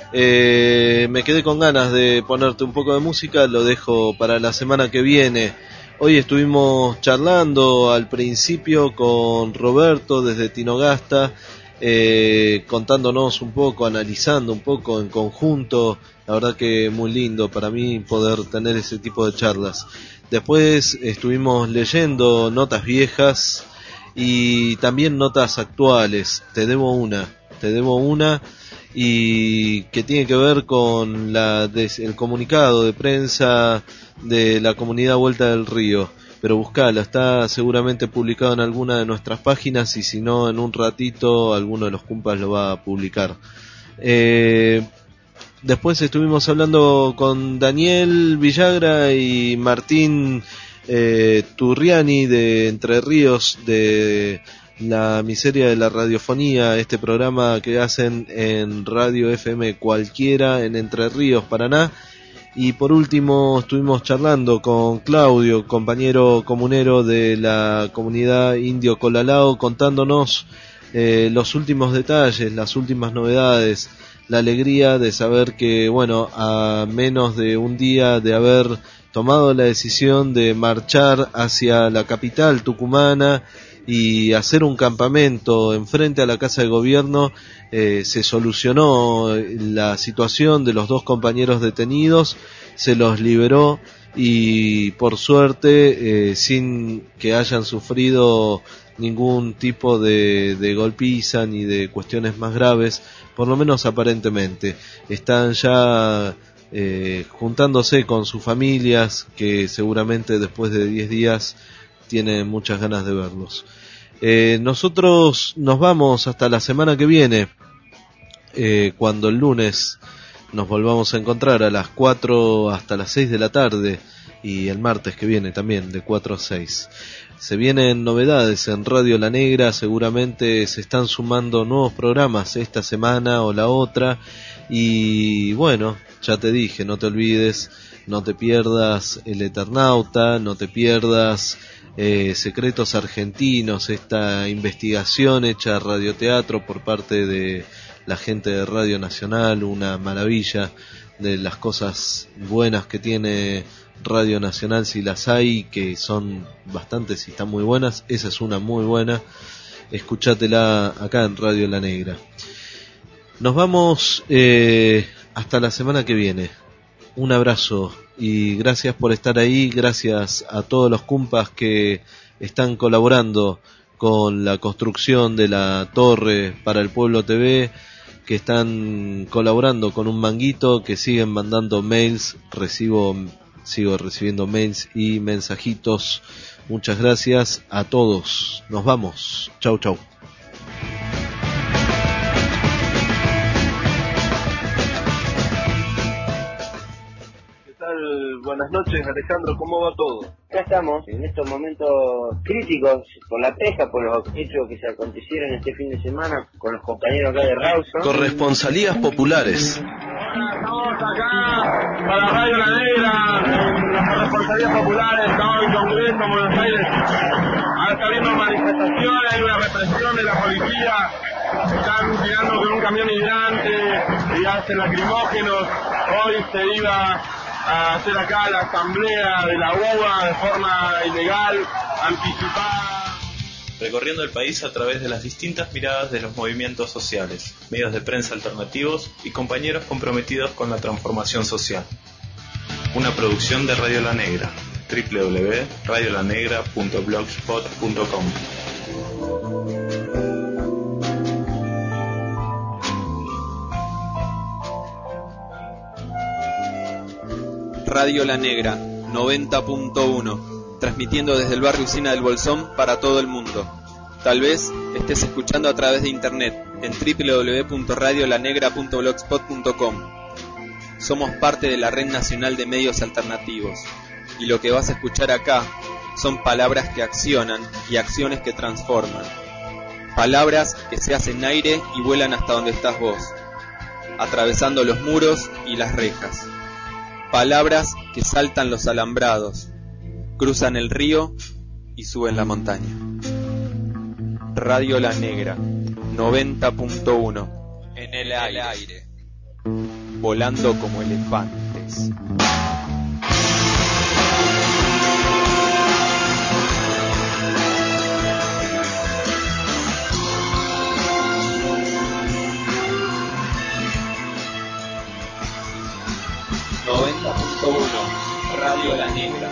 Eh, me quedé con ganas de ponerte un poco de música, lo dejo para la semana que viene. Hoy estuvimos charlando al principio con Roberto desde Tinogasta, eh, contándonos un poco, analizando un poco en conjunto. La verdad que muy lindo para mí poder tener ese tipo de charlas. Después estuvimos leyendo notas viejas y también notas actuales. Te debo una, te debo una y que tiene que ver con la des, el comunicado de prensa de la comunidad Vuelta del Río. Pero buscala, está seguramente publicado en alguna de nuestras páginas y si no, en un ratito alguno de los cumpas lo va a publicar. Eh... Después estuvimos hablando con Daniel Villagra y Martín eh, Turriani de Entre Ríos, de La Miseria de la Radiofonía, este programa que hacen en Radio F M Cualquiera en Entre Ríos, Paraná. Y por último estuvimos charlando con Claudio, compañero comunero de la comunidad Indio Colalao, contándonos eh, los últimos detalles, las últimas novedades. La alegría de saber que, bueno, a menos de un día de haber tomado la decisión de marchar hacia la capital tucumana y hacer un campamento enfrente a la Casa de Gobierno, eh, se solucionó la situación de los dos compañeros detenidos, se los liberó y por suerte, eh, sin que hayan sufrido ningún tipo de, de golpiza ni de cuestiones más graves, por lo menos aparentemente. Están ya eh, juntándose con sus familias, que seguramente después de diez días tienen muchas ganas de verlos. Eh, nosotros nos vamos hasta la semana que viene, eh, cuando el lunes nos volvamos a encontrar a las cuatro hasta las seis de la tarde, y el martes que viene también de cuatro a seis. Se vienen novedades en Radio La Negra, seguramente se están sumando nuevos programas esta semana o la otra, y bueno, ya te dije, no te olvides, no te pierdas El Eternauta, no te pierdas eh, Secretos Argentinos, esta investigación hecha radioteatro por parte de la gente de Radio Nacional, una maravilla de las cosas buenas que tiene Radio Nacional, si las hay, que son bastantes y están muy buenas. Esa es una muy buena, escuchátela acá en Radio La Negra. Nos vamos eh, hasta la semana que viene. Un abrazo y gracias por estar ahí, gracias a todos los cumpas que están colaborando con la construcción de la torre para el Pueblo T V, que están colaborando con un manguito, que siguen mandando mails, recibo Sigo recibiendo mails y mensajitos. Muchas gracias a todos. Nos vamos. Chau, chau. ¿Qué tal? Buenas Buenas noches, Alejandro, ¿cómo va todo? Acá estamos en estos momentos críticos por la pesca, por los hechos que se acontecieron este fin de semana con los compañeros acá de Rawson. Corresponsalías populares. Estamos acá para Radio La Negra, en las corresponsalías populares, estamos en Congreso, en Buenos Aires. Ahora está habiendo manifestaciones, hay una represión de la policía, están tirando con un camión hidrante y hacen lacrimógenos. Hoy se iba a hacer acá la asamblea de la U B A de forma ilegal, anticipada. Recorriendo el país a través de las distintas miradas de los movimientos sociales, medios de prensa alternativos y compañeros comprometidos con la transformación social. Una producción de Radio La Negra, doble u doble u doble u punto radio la negra punto blogspot punto com. Radio La Negra, noventa punto uno, transmitiendo desde el barrio Usina del Bolsón para todo el mundo. Tal vez estés escuchando a través de internet en doble u doble u doble u punto radio la negra punto blogspot punto com. Somos parte de la Red Nacional de Medios Alternativos, y lo que vas a escuchar acá son palabras que accionan y acciones que transforman. Palabras que se hacen aire y vuelan hasta donde estás vos, atravesando los muros y las rejas. Palabras que saltan los alambrados, cruzan el río y suben la montaña. Radio La Negra, noventa punto uno, en el aire, volando como elefantes. noventa punto uno, Radio La Negra.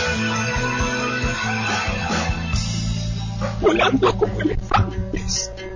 Volando como elefantes.